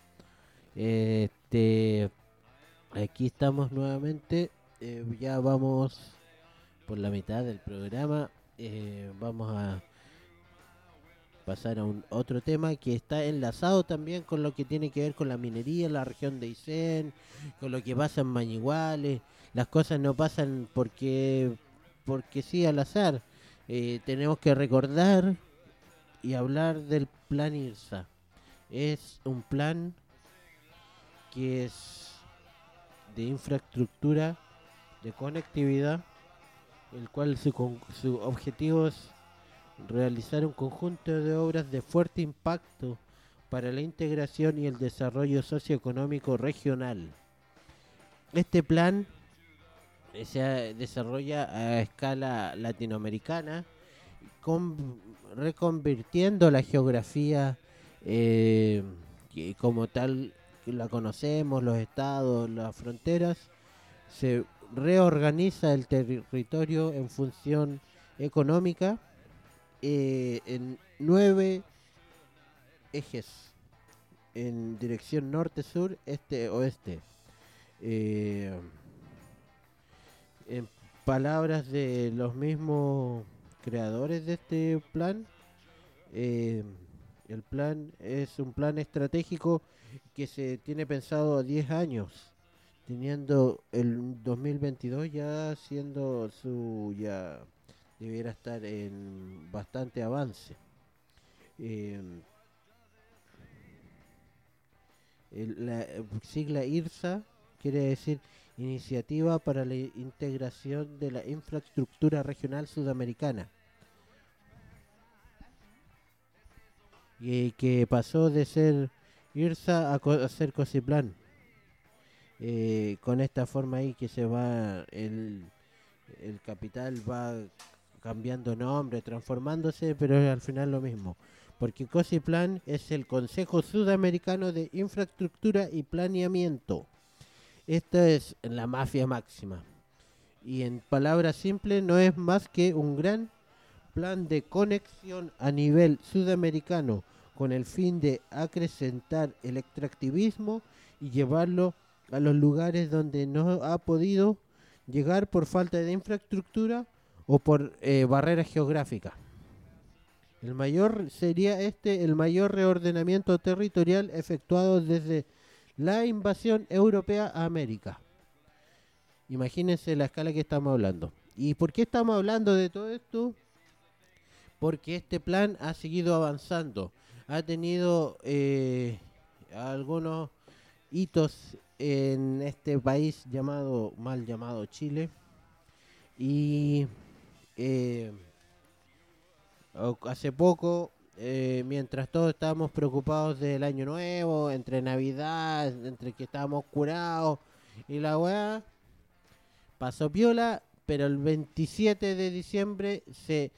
Este, aquí estamos nuevamente, eh, ya vamos por la mitad del programa, eh, vamos a pasar a un otro tema que está enlazado también con lo que tiene que ver con la minería en la región de Aysén, con lo que pasa en Mañiguales. Las cosas no pasan porque porque sí al azar. Eh, tenemos que recordar y hablar del plan IRSA. Es un plan que es de infraestructura, de conectividad, el cual su, con, su objetivo es realizar un conjunto de obras de fuerte impacto para la integración y el desarrollo socioeconómico regional. Este plan se desarrolla a escala latinoamericana, con, reconvirtiendo la geografía eh, que como tal que la conocemos, los estados, las fronteras, se reorganiza el territorio en función económica eh, en nueve ejes en dirección norte, sur, este, oeste. Eh, en palabras de los mismos creadores de este plan, eh, el plan es un plan estratégico que se tiene pensado a diez años, teniendo el dos mil veintidós ya siendo su ya debiera estar en bastante avance. Eh, el, la sigla IRSA quiere decir Iniciativa para la Integración de la Infraestructura Regional Sudamericana, y que pasó de ser IRSA a, co- a ser COSIPLAN. Eh, con esta forma ahí que se va el, el capital va cambiando nombre, transformándose, pero es al final lo mismo, porque COSIPLAN es el Consejo Sudamericano de Infraestructura y Planeamiento. Esta es la mafia máxima, y en palabras simples no es más que un gran plan de conexión a nivel sudamericano con el fin de acrecentar el extractivismo y llevarlo a los lugares donde no ha podido llegar por falta de infraestructura o por eh, barreras geográficas. El mayor sería este el mayor reordenamiento territorial efectuado desde la invasión europea a América. Imagínense la escala que estamos hablando. ¿Y por qué estamos hablando de todo esto? Porque este plan ha seguido avanzando, ha tenido eh, algunos hitos en este país llamado, mal llamado Chile, y eh, hace poco, eh, mientras todos estábamos preocupados del año nuevo, entre Navidad, entre que estábamos curados y la weá, pasó piola, pero el veintisiete de diciembre se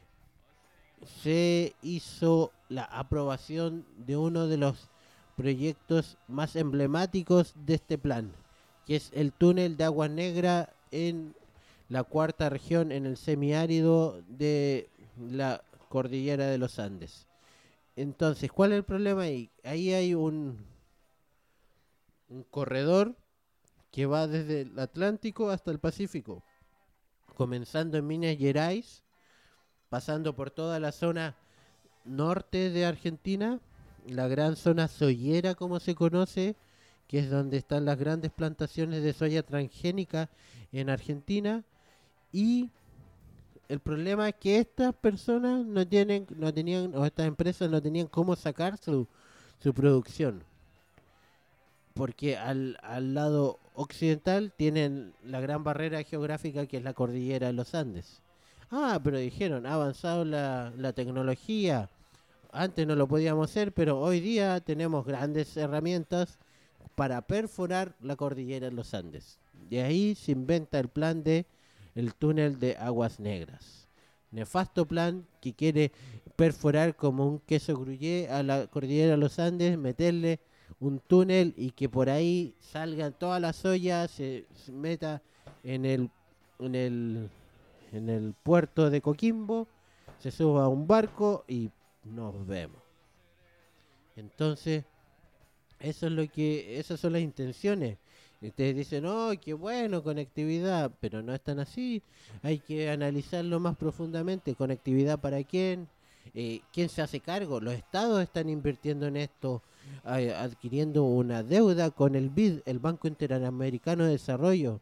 se hizo la aprobación de uno de los proyectos más emblemáticos de este plan, que es el túnel de Agua Negra en la cuarta región, en el semiárido de la cordillera de los Andes. Entonces, ¿cuál es el problema ahí? Ahí hay un, un corredor que va desde el Atlántico hasta el Pacífico, comenzando en Minas Gerais, pasando por toda la zona norte de Argentina, la gran zona soyera como se conoce, que es donde están las grandes plantaciones de soya transgénica en Argentina, y el problema es que estas personas no tienen, no tenían, o estas empresas no tenían cómo sacar su, su producción, porque al, al lado occidental tienen la gran barrera geográfica que es la cordillera de los Andes. Ah, pero dijeron, ha avanzado la, la tecnología, antes no lo podíamos hacer, pero hoy día tenemos grandes herramientas para perforar la cordillera de los Andes. De ahí se inventa el plan de el túnel de Aguas Negras. Nefasto plan que quiere perforar como un queso gruyere a la cordillera de los Andes, meterle un túnel y que por ahí salgan todas las ollas, se, se meta en el, en el en el puerto de Coquimbo, se suba a un barco y nos vemos. Entonces, eso es lo que, esas son las intenciones. Y ustedes dicen, oh, qué bueno, conectividad, pero no es tan así. Hay que analizarlo más profundamente. ¿Conectividad para quién? Eh, ¿Quién se hace cargo? Los estados están invirtiendo en esto, eh, adquiriendo una deuda con el B I D, el Banco Interamericano de Desarrollo.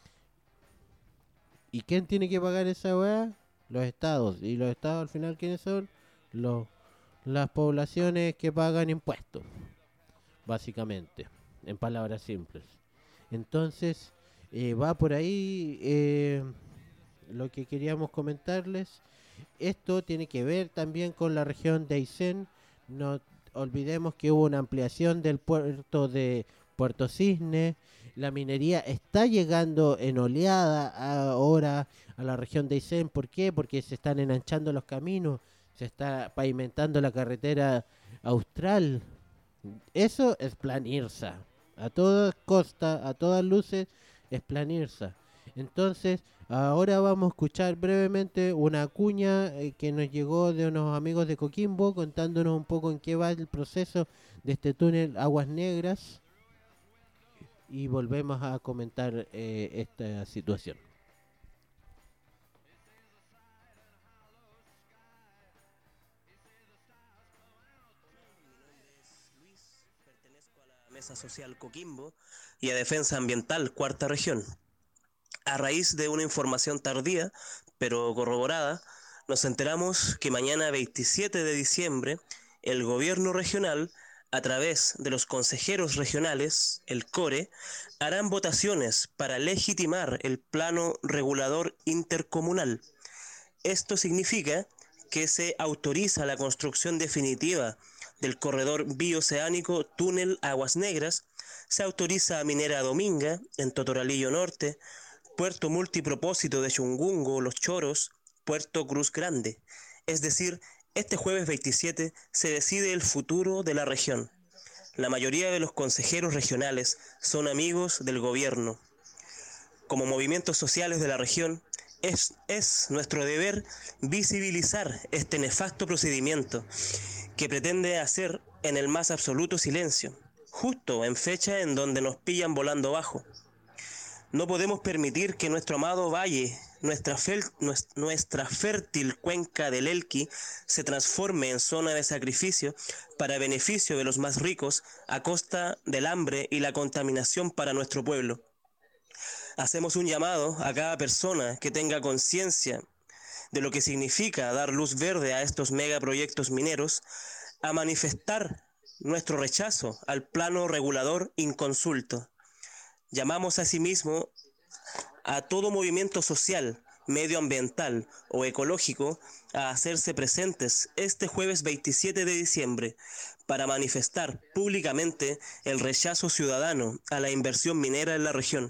¿Y quién tiene que pagar esa weá? Los estados. ¿Y los estados al final quiénes son? Los, las poblaciones que pagan impuestos, básicamente, en palabras simples. Entonces, eh, va por ahí eh, lo que queríamos comentarles. Esto tiene que ver también con la región de Aysén. No olvidemos que hubo una ampliación del puerto de Puerto Cisne. La minería está llegando en oleada ahora a la región de Aysén. ¿Por qué? Porque se están enanchando los caminos, se está pavimentando la carretera austral. Eso es Plan IRSA. A todas costas, a todas luces, es Plan IRSA. Entonces, ahora vamos a escuchar brevemente una cuña eh, que nos llegó de unos amigos de Coquimbo, contándonos un poco en qué va el proceso de este túnel Aguas Negras. Y volvemos a comentar eh, esta situación. Mesa Social Coquimbo y a Defensa Ambiental Cuarta Región. A raíz de una información tardía, pero corroborada, nos enteramos que mañana veintisiete de diciembre el gobierno regional, a través de los consejeros regionales, el CORE, harán votaciones para legitimar el plano regulador intercomunal. Esto significa que se autoriza la construcción definitiva del corredor bioceánico Túnel Aguas Negras, se autoriza a Minera Dominga, en Totoralillo Norte, Puerto Multipropósito de Chungungo, Los Choros, Puerto Cruz Grande. Es decir, este jueves veintisiete se decide el futuro de la región. La mayoría de los consejeros regionales son amigos del gobierno. Como movimientos sociales de la región, es, es nuestro deber visibilizar este nefasto procedimiento que pretende hacer en el más absoluto silencio, justo en fecha en donde nos pillan volando bajo. No podemos permitir que nuestro amado valle, nuestra, fel- nuestra fértil cuenca del Elqui, se transforme en zona de sacrificio para beneficio de los más ricos a costa del hambre y la contaminación para nuestro pueblo. Hacemos un llamado a cada persona que tenga conciencia de lo que significa dar luz verde a estos megaproyectos mineros, a manifestar nuestro rechazo al plano regulador inconsulto. Llamamos asimismo a todo movimiento social, medioambiental o ecológico a hacerse presentes este jueves veintisiete de diciembre para manifestar públicamente el rechazo ciudadano a la inversión minera en la región.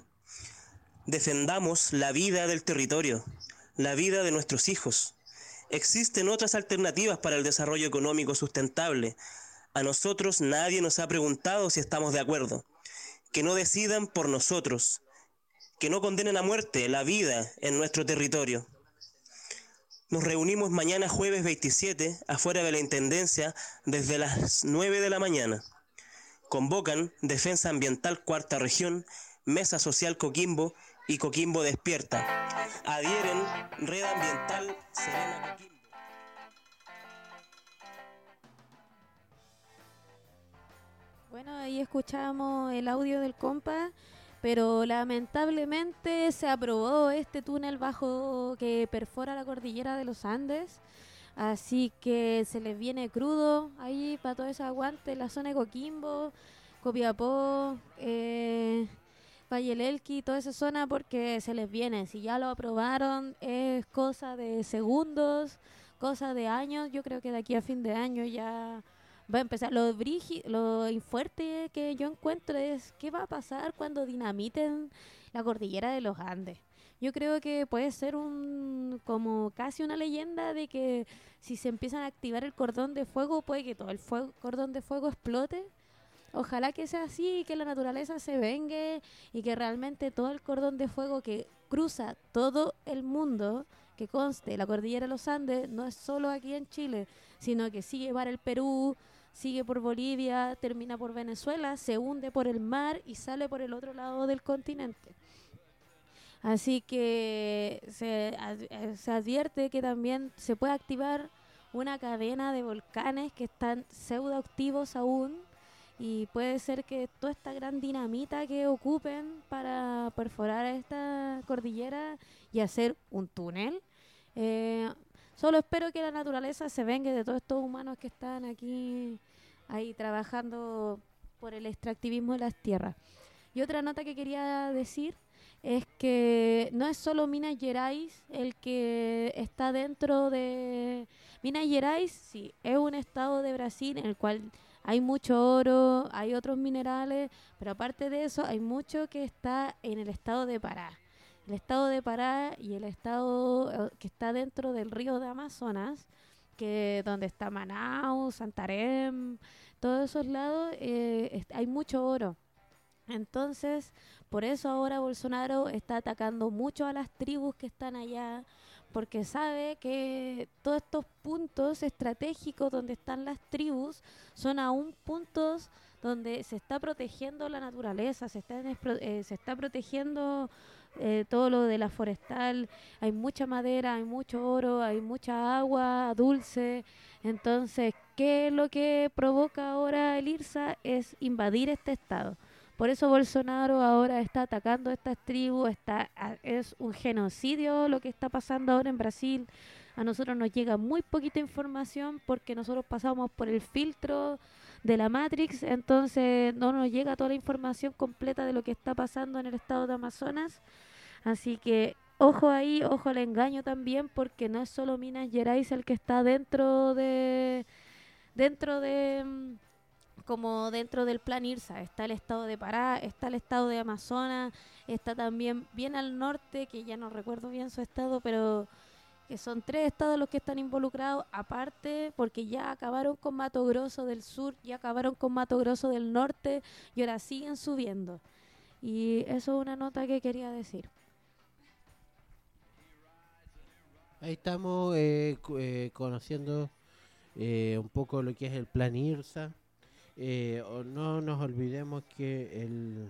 Defendamos la vida del territorio, la vida de nuestros hijos. Existen otras alternativas para el desarrollo económico sustentable. A nosotros nadie nos ha preguntado si estamos de acuerdo. Que no decidan por nosotros. Que no condenen a muerte la vida en nuestro territorio. Nos reunimos mañana jueves veintisiete afuera de la Intendencia desde las nueve de la mañana. Convocan Defensa Ambiental Cuarta Región, Mesa Social Coquimbo y Coquimbo Despierta. Adhieren Red Ambiental Serena Coquimbo. Bueno, ahí escuchamos el audio del compa, pero lamentablemente se aprobó este túnel bajo que perfora la cordillera de los Andes, así que se les viene crudo ahí para todo ese aguante, la zona de Coquimbo, Copiapó, eh, Valle del Elqui, toda esa zona, porque se les viene. Si ya lo aprobaron, es cosa de segundos, cosa de años. Yo creo que de aquí a fin de año ya va a empezar. Lo, brigi- lo fuerte que yo encuentro es qué va a pasar cuando dinamiten la cordillera de los Andes. Yo creo que puede ser un como casi una leyenda de que si se empiezan a activar el cordón de fuego, puede que todo el fuego, cordón de fuego explote. Ojalá que sea así y que la naturaleza se vengue y que realmente todo el cordón de fuego que cruza todo el mundo, que conste, la cordillera de los Andes no es solo aquí en Chile, sino que sigue para el Perú, sigue por Bolivia, termina por Venezuela, se hunde por el mar y sale por el otro lado del continente. Así que se, ad- eh, se advierte que también se puede activar una cadena de volcanes que están pseudoactivos aún, y puede ser que toda esta gran dinamita que ocupen para perforar esta cordillera y hacer un túnel. eh, Solo espero que la naturaleza se vengue de todos estos humanos que están aquí ahí trabajando por el extractivismo de las tierras. Y otra nota que quería decir es que no es solo Minas Gerais el que está dentro de... Minas Gerais, sí, es un estado de Brasil en el cual hay mucho oro, hay otros minerales, pero aparte de eso hay mucho que está en el estado de Pará. El estado de Pará y el estado eh, que está dentro del río de Amazonas, que donde está Manaus, Santarém, todos esos lados, eh, est- hay mucho oro. Entonces, por eso ahora Bolsonaro está atacando mucho a las tribus que están allá, porque sabe que todos estos puntos estratégicos donde están las tribus son aún puntos donde se está protegiendo la naturaleza, se está, despro- eh, se está protegiendo eh, todo lo de la forestal, hay mucha madera, hay mucho oro, hay mucha agua dulce. Entonces, ¿qué es lo que provoca ahora el IRSA? Es invadir este estado. Por eso Bolsonaro ahora está atacando a estas tribus, está, a- es un genocidio lo que está pasando ahora en Brasil. A nosotros nos llega muy poquita información porque nosotros pasamos por el filtro de la Matrix, entonces no nos llega toda la información completa de lo que está pasando en el estado de Amazonas. Así que ojo ahí, ojo al engaño también, porque no es solo Minas Gerais el que está dentro de dentro de mm, como dentro del plan IRSA. Está el estado de Pará, está el estado de Amazonas, está también bien al norte, que ya no recuerdo bien su estado, pero que son tres estados los que están involucrados, aparte porque ya acabaron con Mato Grosso del sur, ya acabaron con Mato Grosso del norte y ahora siguen subiendo. Y eso es una nota que quería decir. Ahí estamos eh, cu- eh, conociendo eh, un poco lo que es el plan IRSA. Eh, o no nos olvidemos que el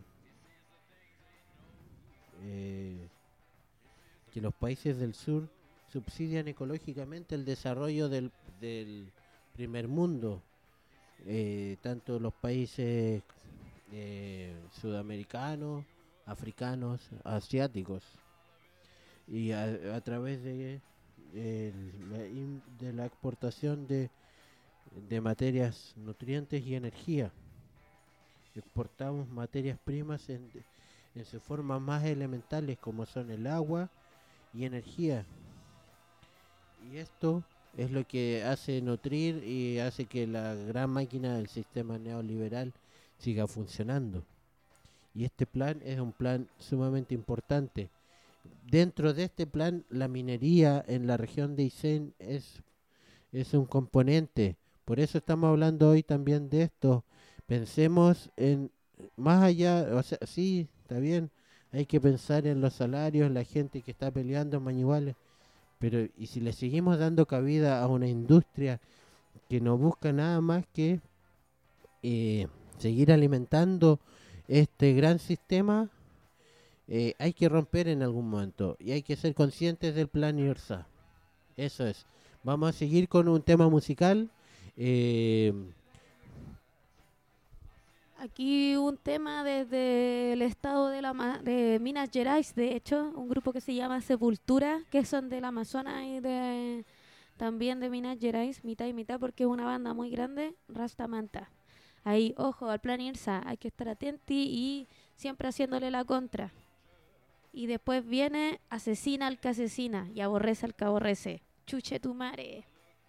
eh, que los países del sur subsidian ecológicamente el desarrollo del, del primer mundo, eh, tanto los países eh, sudamericanos, africanos, asiáticos, y a, a través de, el- la, in- de la exportación de, de materias nutrientes y energía. Exportamos materias primas en, en sus formas más elementales como son el agua y energía. Y esto es lo que hace nutrir y hace que la gran máquina del sistema neoliberal siga funcionando. Y este plan es un plan sumamente importante. Dentro de este plan, la minería en la región de Aysén es, es un componente. Por eso estamos hablando hoy también de esto. Pensemos en más allá, o sea, sí, está bien, hay que pensar en los salarios, la gente que está peleando en Mañiguales, pero ¿y si le seguimos dando cabida a una industria que no busca nada más que eh, seguir alimentando este gran sistema? Eh, hay que romper en algún momento y hay que ser conscientes del plan IRSA. Eso es. Vamos a seguir con un tema musical. Eh, Aquí un tema desde el estado de, la, Ma- de Minas Gerais, de hecho, un grupo que se llama Sepultura, que son del Amazonas y de también de Minas Gerais, mitad y mitad, porque es una banda muy grande, Rastamanta. Ahí, ojo, al plan IRSA, hay que estar atenti y siempre haciéndole la contra. Y después viene, asesina al que asesina y aborrece al que aborrece. Chuche tu madre.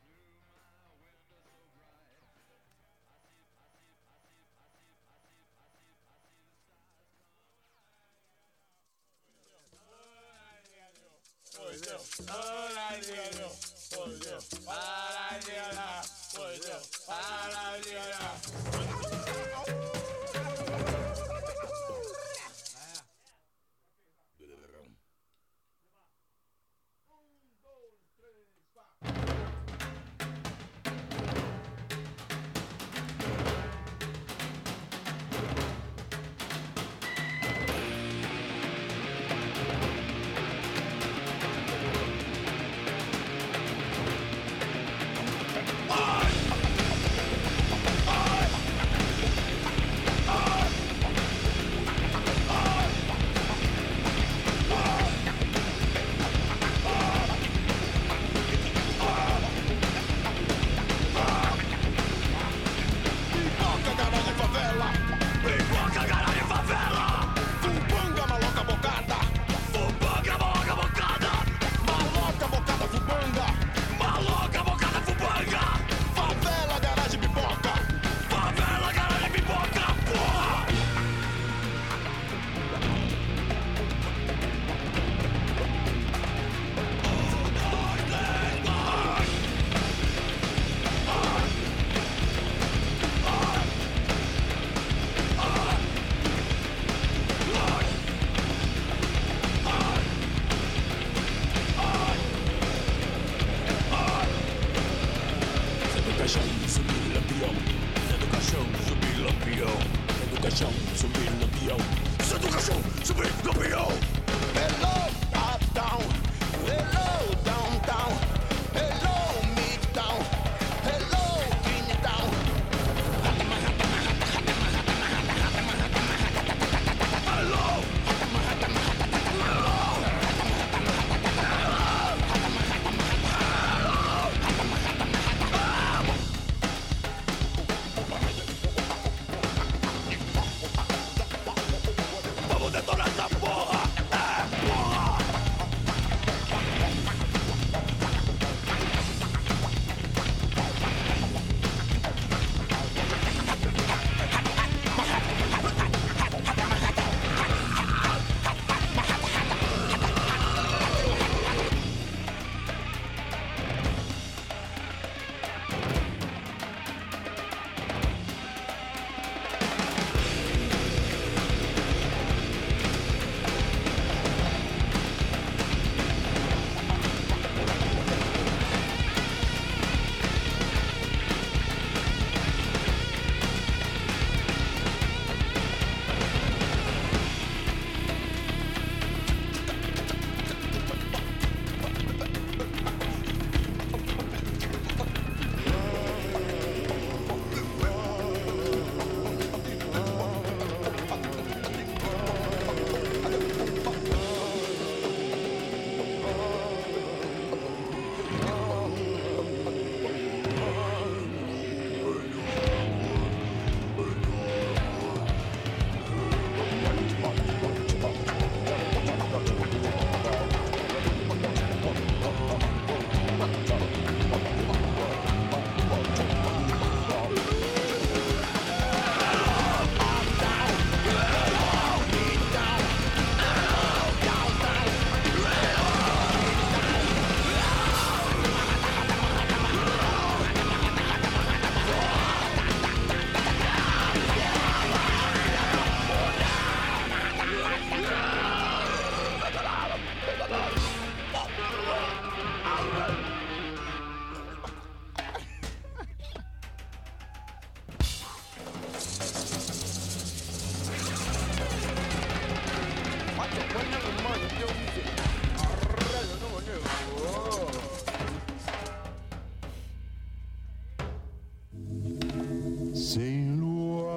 Sin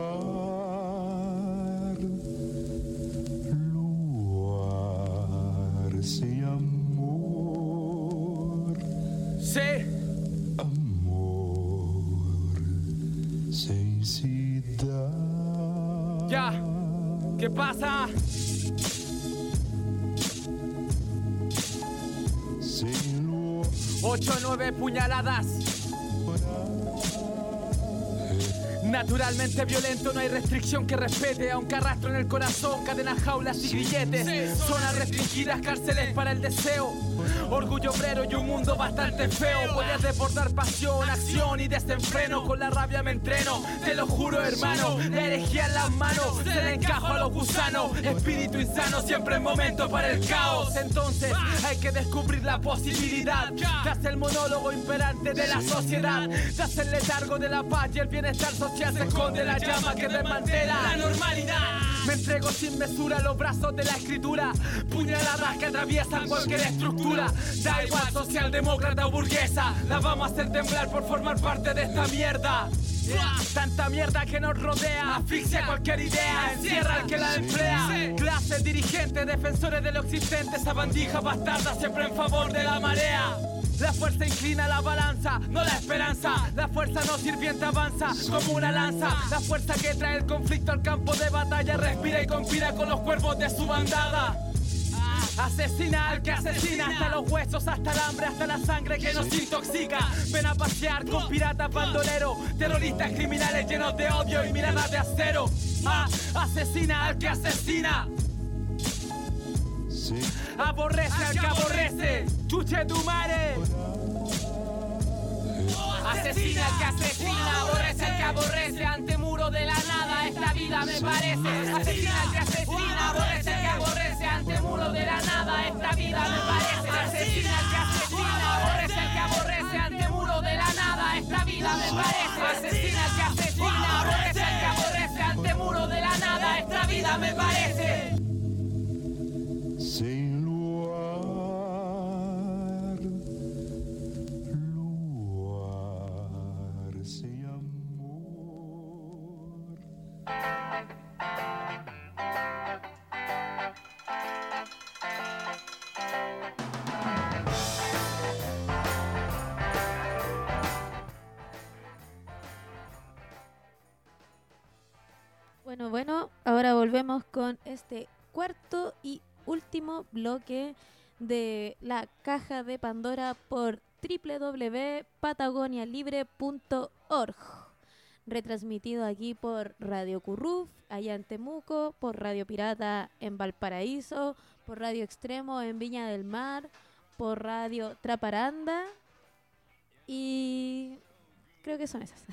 luar, luar, sem amor. Sí. Amor, sem cidade. Ya. ¿Qué pasa? Ocho o nueve puñaladas. Naturalmente violento, no hay restricción que respete. Aunque arrastro en el corazón cadenas, jaulas y grilletes. Zonas restringidas, cárceles para el deseo. Orgullo obrero y un mundo bastante feo. Puedes desbordar pasión, acción y desenfreno. Con la rabia me entreno, te lo juro hermano. La herejía en las manos, se le encajo a los gusanos. Espíritu insano, siempre es momento para el caos. Entonces hay que descubrir la posibilidad. Tras el monólogo imperante de la sociedad, tras el letargo de la paz y el bienestar social, se esconde la llama que desmantela la normalidad. Me entrego sin mesura a los brazos de la escritura. Puñaladas que atraviesan cualquier estructura. Da igual socialdemócrata o burguesa, la vamos a hacer temblar por formar parte de esta mierda. Tanta mierda que nos rodea, asfixia cualquier idea, encierra al que la emplea. Clases, dirigentes, defensores de lo existente, esa bandija bastarda siempre en favor de la marea. La fuerza inclina la balanza, no la esperanza. La fuerza no sirviente avanza como una lanza. La fuerza que trae el conflicto al campo de batalla respira y conspira con los cuervos de su bandada. Asesina al que asesina, hasta los huesos, hasta el hambre, hasta la sangre que nos intoxica. Ven a pasear con piratas bandoleros, terroristas criminales llenos de odio y miradas de acero. Ah, asesina al que asesina. Aborrece al que aborrece, chuche tu madre. Asesina al que asesina, aborrece al que aborrece. Ante muro de la nada, esta vida me parece. Asesina al que asesina, aborrece al que aborrece. Ante muro de la nada, esta vida me parece. Asesina al que asesina, aborrece al que aborrece. Ante muro de la nada, esta vida me parece. Asesina al que asesina, aborrece al que aborrece. Ante muro de la nada, esta vida me parece. Sin luar, luar sin amor. Bueno, bueno, ahora volvemos con este cuarto y último bloque de la caja de Pandora por doble u doble u doble u punto patagonia libre punto org, retransmitido aquí por Radio Curruf allá en Temuco, por Radio Pirata en Valparaíso, por Radio Extremo en Viña del Mar, por Radio Traparanda y creo que son esas.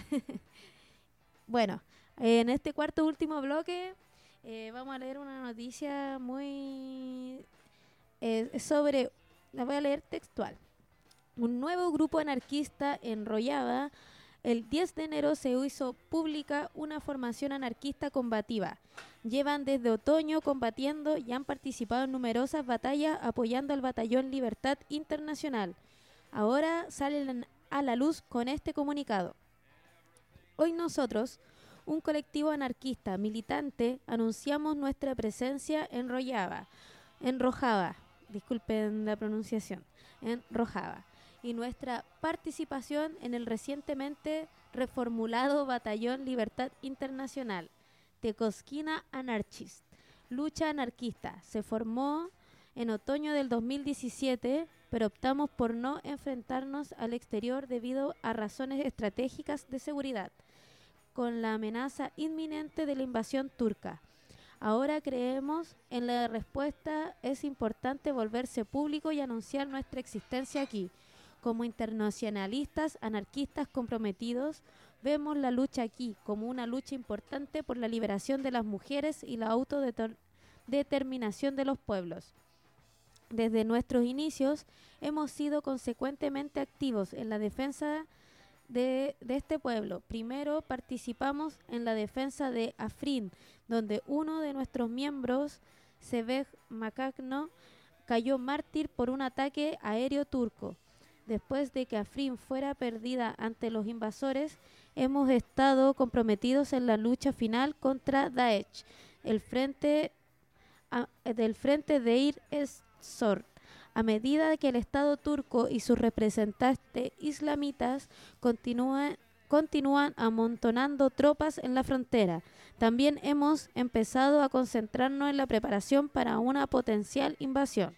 Bueno, en este cuarto último bloque Eh, vamos a leer una noticia muy eh, sobre, la voy a leer textual. Un nuevo grupo anarquista en Royaba, el diez de enero se hizo pública una formación anarquista combativa. Llevan desde otoño combatiendo y han participado en numerosas batallas apoyando al Batallón Libertad Internacional. Ahora salen a la luz con este comunicado. Hoy nosotros, un colectivo anarquista militante, anunciamos nuestra presencia en Royaba, en Rojava, disculpen la pronunciación, en Rojava, y nuestra participación en el recientemente reformulado Batallón Libertad Internacional, Tecosquina Anarchist, lucha anarquista. Se formó en otoño del dos mil diecisiete, pero optamos por no enfrentarnos al exterior debido a razones estratégicas de seguridad, con la amenaza inminente de la invasión turca. Ahora creemos en la respuesta, es importante volverse público y anunciar nuestra existencia aquí. Como internacionalistas, anarquistas comprometidos, vemos la lucha aquí como una lucha importante por la liberación de las mujeres y la autodeterminación de los pueblos. Desde nuestros inicios hemos sido consecuentemente activos en la defensa De, de este pueblo. Primero participamos en la defensa de Afrin, donde uno de nuestros miembros, Sebeh Macagno, cayó mártir por un ataque aéreo turco. Después de que Afrin fuera perdida ante los invasores, hemos estado comprometidos en la lucha final contra Daesh, el frente a, del frente Deir ez-Zor. A medida que el Estado turco y sus representantes islamitas continúan, continúan amontonando tropas en la frontera. También hemos empezado a concentrarnos en la preparación para una potencial invasión.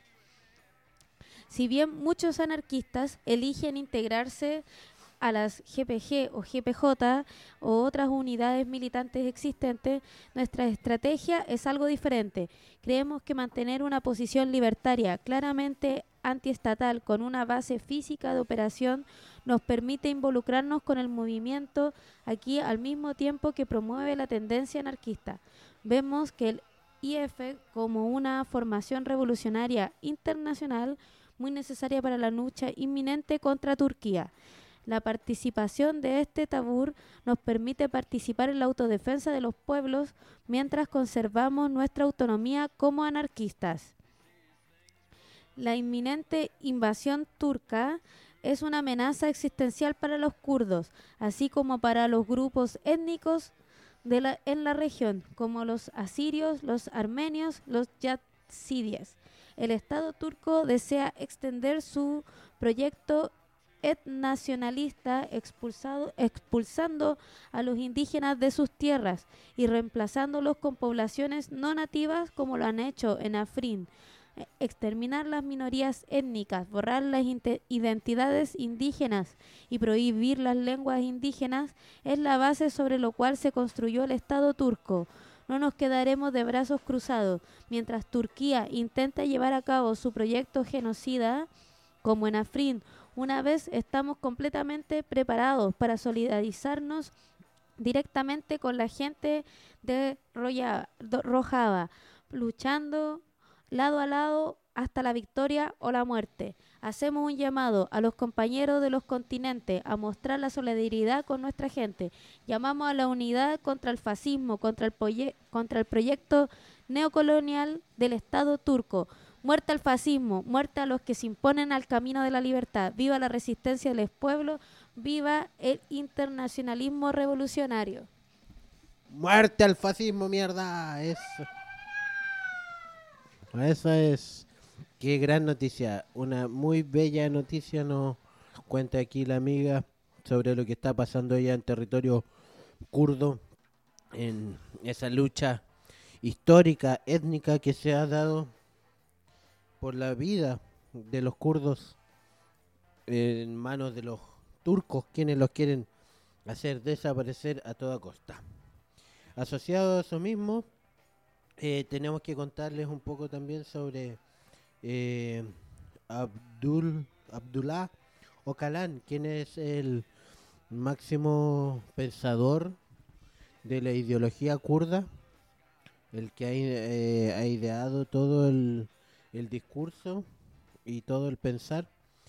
Si bien muchos anarquistas eligen integrarse a las G P G o G P J o otras unidades militantes existentes, nuestra estrategia es algo diferente. Creemos que mantener una posición libertaria claramente antiestatal con una base física de operación nos permite involucrarnos con el movimiento aquí al mismo tiempo que promueve la tendencia anarquista. Vemos que el I F como una formación revolucionaria internacional muy necesaria para la lucha inminente contra Turquía. La participación de este tabur nos permite participar en la autodefensa de los pueblos mientras conservamos nuestra autonomía como anarquistas. La inminente invasión turca es una amenaza existencial para los kurdos, así como para los grupos étnicos de la, en la región, como los asirios, los armenios, los yazidíes. El Estado turco desea extender su proyecto etnacionalista expulsado, expulsando a los indígenas de sus tierras y reemplazándolos con poblaciones no nativas como lo han hecho en Afrin. Exterminar las minorías étnicas, borrar las identidades indígenas y prohibir las lenguas indígenas es la base sobre lo cual se construyó el Estado turco. No nos quedaremos de brazos cruzados mientras Turquía intenta llevar a cabo su proyecto genocida como en Afrin. Una vez estamos completamente preparados para solidarizarnos directamente con la gente de Rojava, luchando lado a lado hasta la victoria o la muerte. Hacemos un llamado a los compañeros de los continentes a mostrar la solidaridad con nuestra gente. Llamamos a la unidad contra el fascismo, contra el, proye- contra el proyecto neocolonial del Estado turco. Muerte al fascismo, muerte a los que se imponen al camino de la libertad. Viva la resistencia del pueblo, viva el internacionalismo revolucionario. Muerte al fascismo, mierda. Eso. Eso es. Qué gran noticia. Una muy bella noticia nos cuenta aquí la amiga sobre lo que está pasando allá en territorio kurdo, en esa lucha histórica, étnica que se ha dado por la vida de los kurdos en manos de los turcos, quienes los quieren hacer desaparecer a toda costa. Asociado a eso mismo, eh, tenemos que contarles un poco también sobre eh, Abdul Abdullah Öcalan, quien es el máximo pensador de la ideología kurda, el que ha, eh, ha ideado todo el, el discurso y todo el pensar,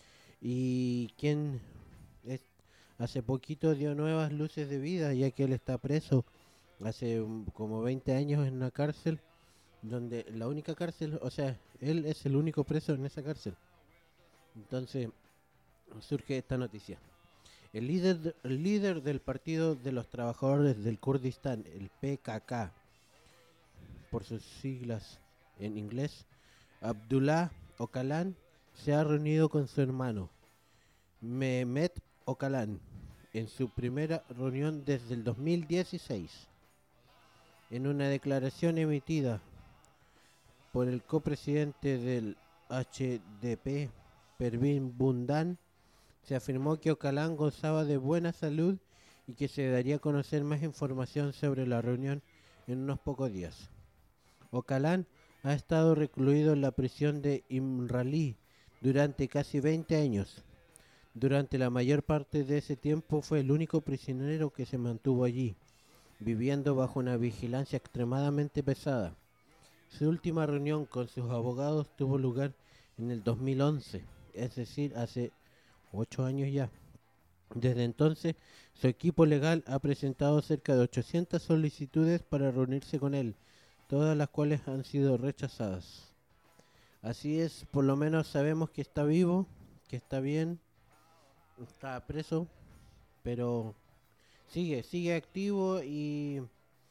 y quien es, hace poquito dio nuevas luces de vida, ya que él está preso hace um, como veinte años en una cárcel, donde la única cárcel, o sea, él es el único preso en esa cárcel. Entonces surge esta noticia. El líder, el líder del Partido de los Trabajadores del Kurdistán, el P K K, por sus siglas en inglés, Abdullah Öcalan, se ha reunido con su hermano, Mehmet Öcalan, en su primera reunión desde el dos mil dieciséis. En una declaración emitida por el copresidente del H D P, Pervin Bundan, se afirmó que Öcalan gozaba de buena salud y que se daría a conocer más información sobre la reunión en unos pocos días. Öcalan ha estado recluido en la prisión de Imrali durante casi veinte años. Durante la mayor parte de ese tiempo fue el único prisionero que se mantuvo allí, viviendo bajo una vigilancia extremadamente pesada. Su última reunión con sus abogados tuvo lugar en el dos mil once, es decir, hace ocho años ya. Desde entonces, su equipo legal ha presentado cerca de ochocientas solicitudes para reunirse con él, todas las cuales han sido rechazadas. Así es, por lo menos sabemos que está vivo, que está bien, está preso, pero sigue, sigue activo y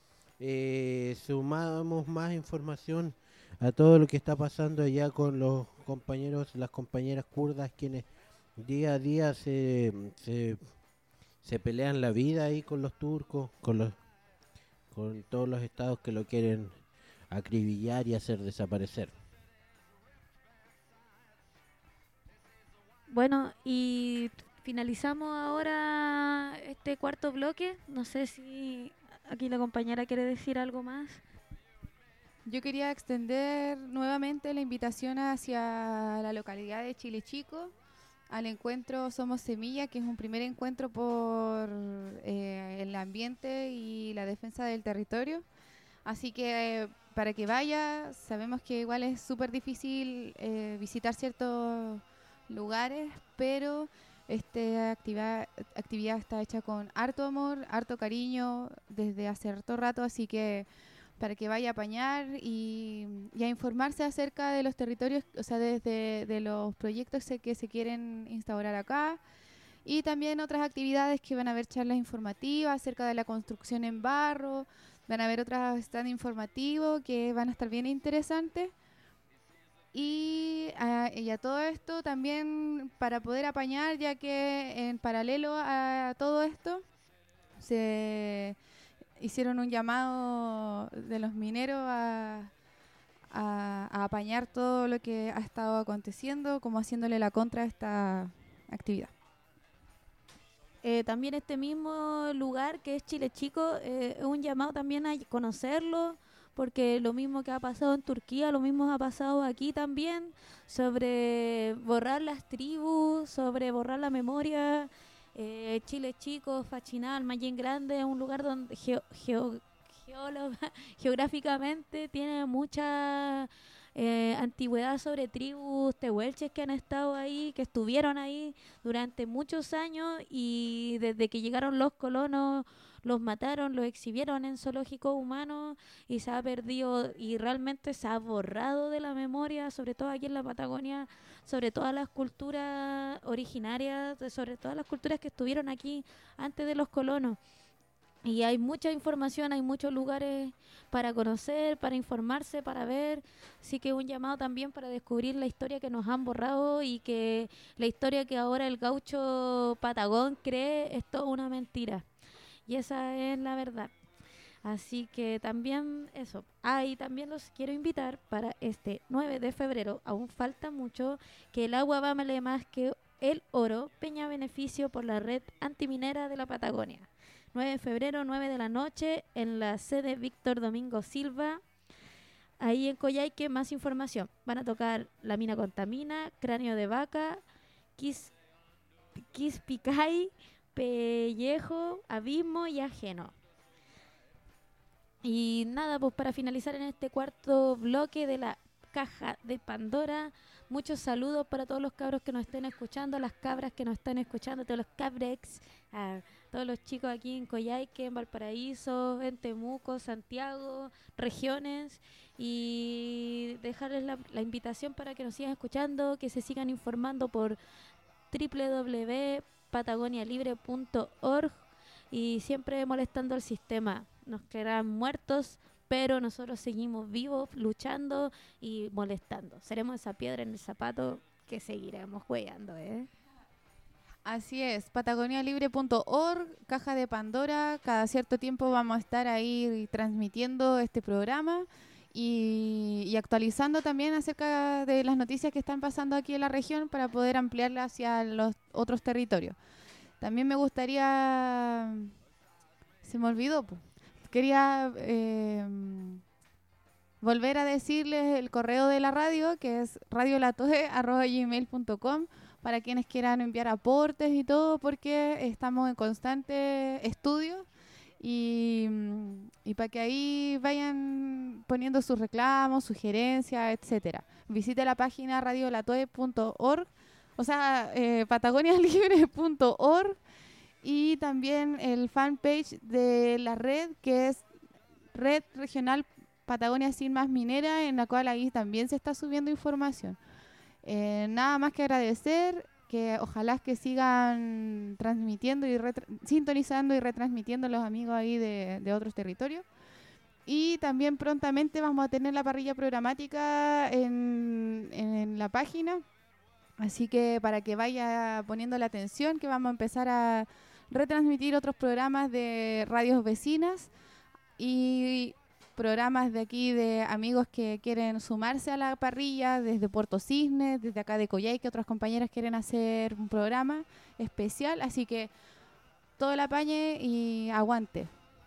eh, sumamos más información a todo lo que está pasando allá con los compañeros, las compañeras kurdas, quienes día a día se, se, se pelean la vida ahí con los turcos, con los con todos los estados que lo quieren acribillar y hacer desaparecer. Bueno, y finalizamos ahora este cuarto bloque. No sé si aquí la compañera quiere decir algo más. Yo quería extender nuevamente la invitación hacia la localidad de Chile Chico, al encuentro Somos Semilla, que es un primer encuentro por eh, el ambiente y la defensa del territorio. Así que eh, para que vaya, sabemos que igual es súper difícil eh, visitar ciertos lugares, pero esta actividad, actividad está hecha con harto amor, harto cariño desde hace harto rato, así que para que vaya a apañar y, y a informarse acerca de los territorios, o sea, desde de los proyectos que se quieren instaurar acá, y también otras actividades que van a haber charlas informativas acerca de la construcción en barro, van a haber otras stand informativos que van a estar bien interesantes. Y a, y a todo esto también para poder apañar, ya que en paralelo a todo esto se hicieron un llamado de los mineros a, a, a apañar todo lo que ha estado aconteciendo, como haciéndole la contra a esta actividad. Eh, también este mismo lugar que es Chile Chico, eh, es un llamado también a conocerlo, porque lo mismo que ha pasado en Turquía, lo mismo ha pasado aquí también, sobre borrar las tribus, sobre borrar la memoria. Eh, Chile Chico, Fachinal, Mallén Grande, es un lugar donde geo, geo, geóloga, geográficamente tiene mucha eh, antigüedad sobre tribus tehuelches que han estado ahí, que estuvieron ahí durante muchos años, y desde que llegaron los colonos los mataron, los exhibieron en zoológicos humanos y se ha perdido y realmente se ha borrado de la memoria, sobre todo aquí en la Patagonia, sobre todas las culturas originarias, sobre todas las culturas que estuvieron aquí antes de los colonos. Y hay mucha información, hay muchos lugares para conocer, para informarse, para ver. Así que un llamado también para descubrir la historia que nos han borrado, y que la historia que ahora el gaucho patagón cree es toda una mentira. Y esa es la verdad. Así que también eso. Ah, y también los quiero invitar para este nueve de febrero, aún falta mucho, que el agua vale más que el oro, Peña Beneficio por la red antiminera de la Patagonia. nueve de febrero, nueve de la noche, en la sede Víctor Domingo Silva, ahí en Coyhaique. Más información. Van a tocar La Mina Contamina, Cráneo de Vaca, Quis, Quispicay, Pellejo, Abismo y Ajeno. Y nada, pues para finalizar en este cuarto bloque de la Caja de Pandora, muchos saludos para todos los cabros que nos estén escuchando, las cabras que nos están escuchando, todos los cabrex, a todos los chicos aquí en Coyhaique, en Valparaíso, en Temuco, Santiago, regiones, y dejarles la, la invitación para que nos sigan escuchando, que se sigan informando por doble u doble u doble u punto patagonia libre punto org, y siempre molestando al sistema. Nos quedarán muertos, pero nosotros seguimos vivos, luchando y molestando. Seremos esa piedra en el zapato que seguiremos hueando, ¿eh? Así es, patagonia libre punto org, Caja de Pandora. Cada cierto tiempo vamos a estar ahí transmitiendo este programa y, y actualizando también acerca de las noticias que están pasando aquí en la región para poder ampliarla hacia los otros territorios. También me gustaría... Se me olvidó, pues. Quería eh, volver a decirles el correo de la radio, que es radiolatoe arroba gmail punto com, para quienes quieran enviar aportes y todo, porque estamos en constante estudio, y, y para que ahí vayan poniendo sus reclamos, sugerencias, etcétera. Visite la página radiolatoe punto org, o sea, eh, patagonia libre punto org, y también el fanpage de la red, que es Red Regional Patagonia Sin Más Minera, en la cual ahí también se está subiendo información. Eh, nada más que agradecer, que ojalá que sigan transmitiendo y sintonizando y retransmitiendo los amigos ahí de, de otros territorios. Y también prontamente vamos a tener la parrilla programática en, en, en la página. Así que para que vaya poniendo la atención, que vamos a empezar a retransmitir otros programas de radios vecinas y programas de aquí de amigos que quieren sumarse a la parrilla desde Puerto Cisnes, desde acá de Coyhaique, otras compañeras quieren hacer un programa especial, así que todo el apañe y aguante.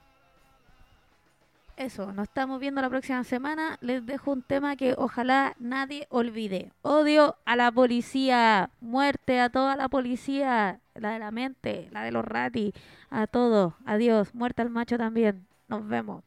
Eso, nos estamos viendo la próxima semana. Les dejo un tema que ojalá nadie olvide. Odio a la policía, muerte a toda la policía, la de la mente, la de los ratis, a todos. Adiós, muerte al macho también. Nos vemos.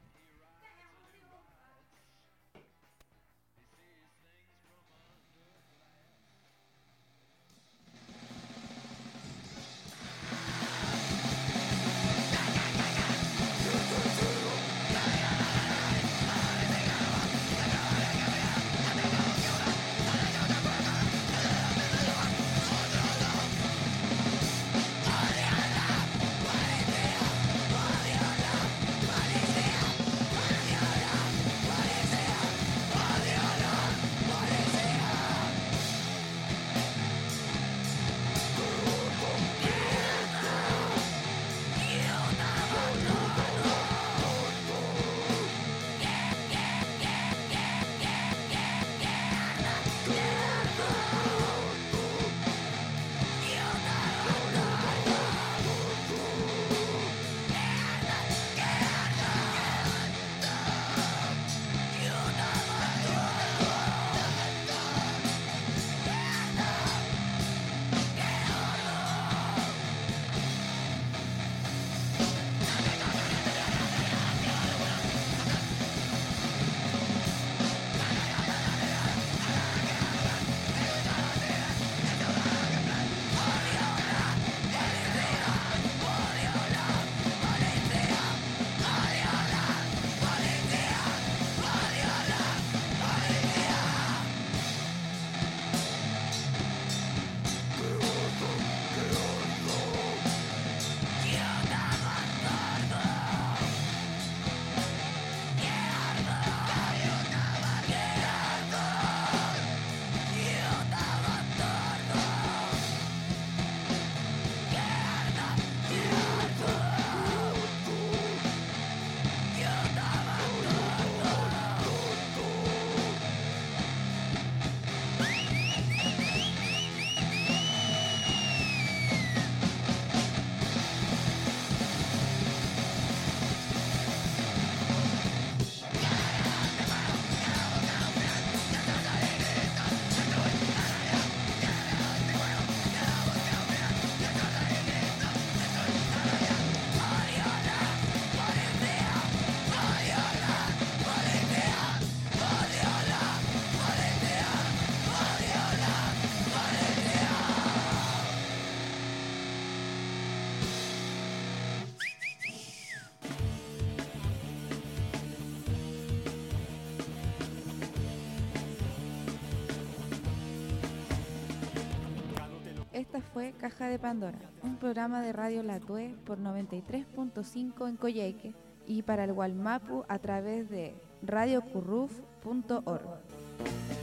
Esta fue Caja de Pandora, un programa de Radio Latue por noventa y tres punto cinco en Coyhaique y para el Gualmapu a través de radio curruf punto org.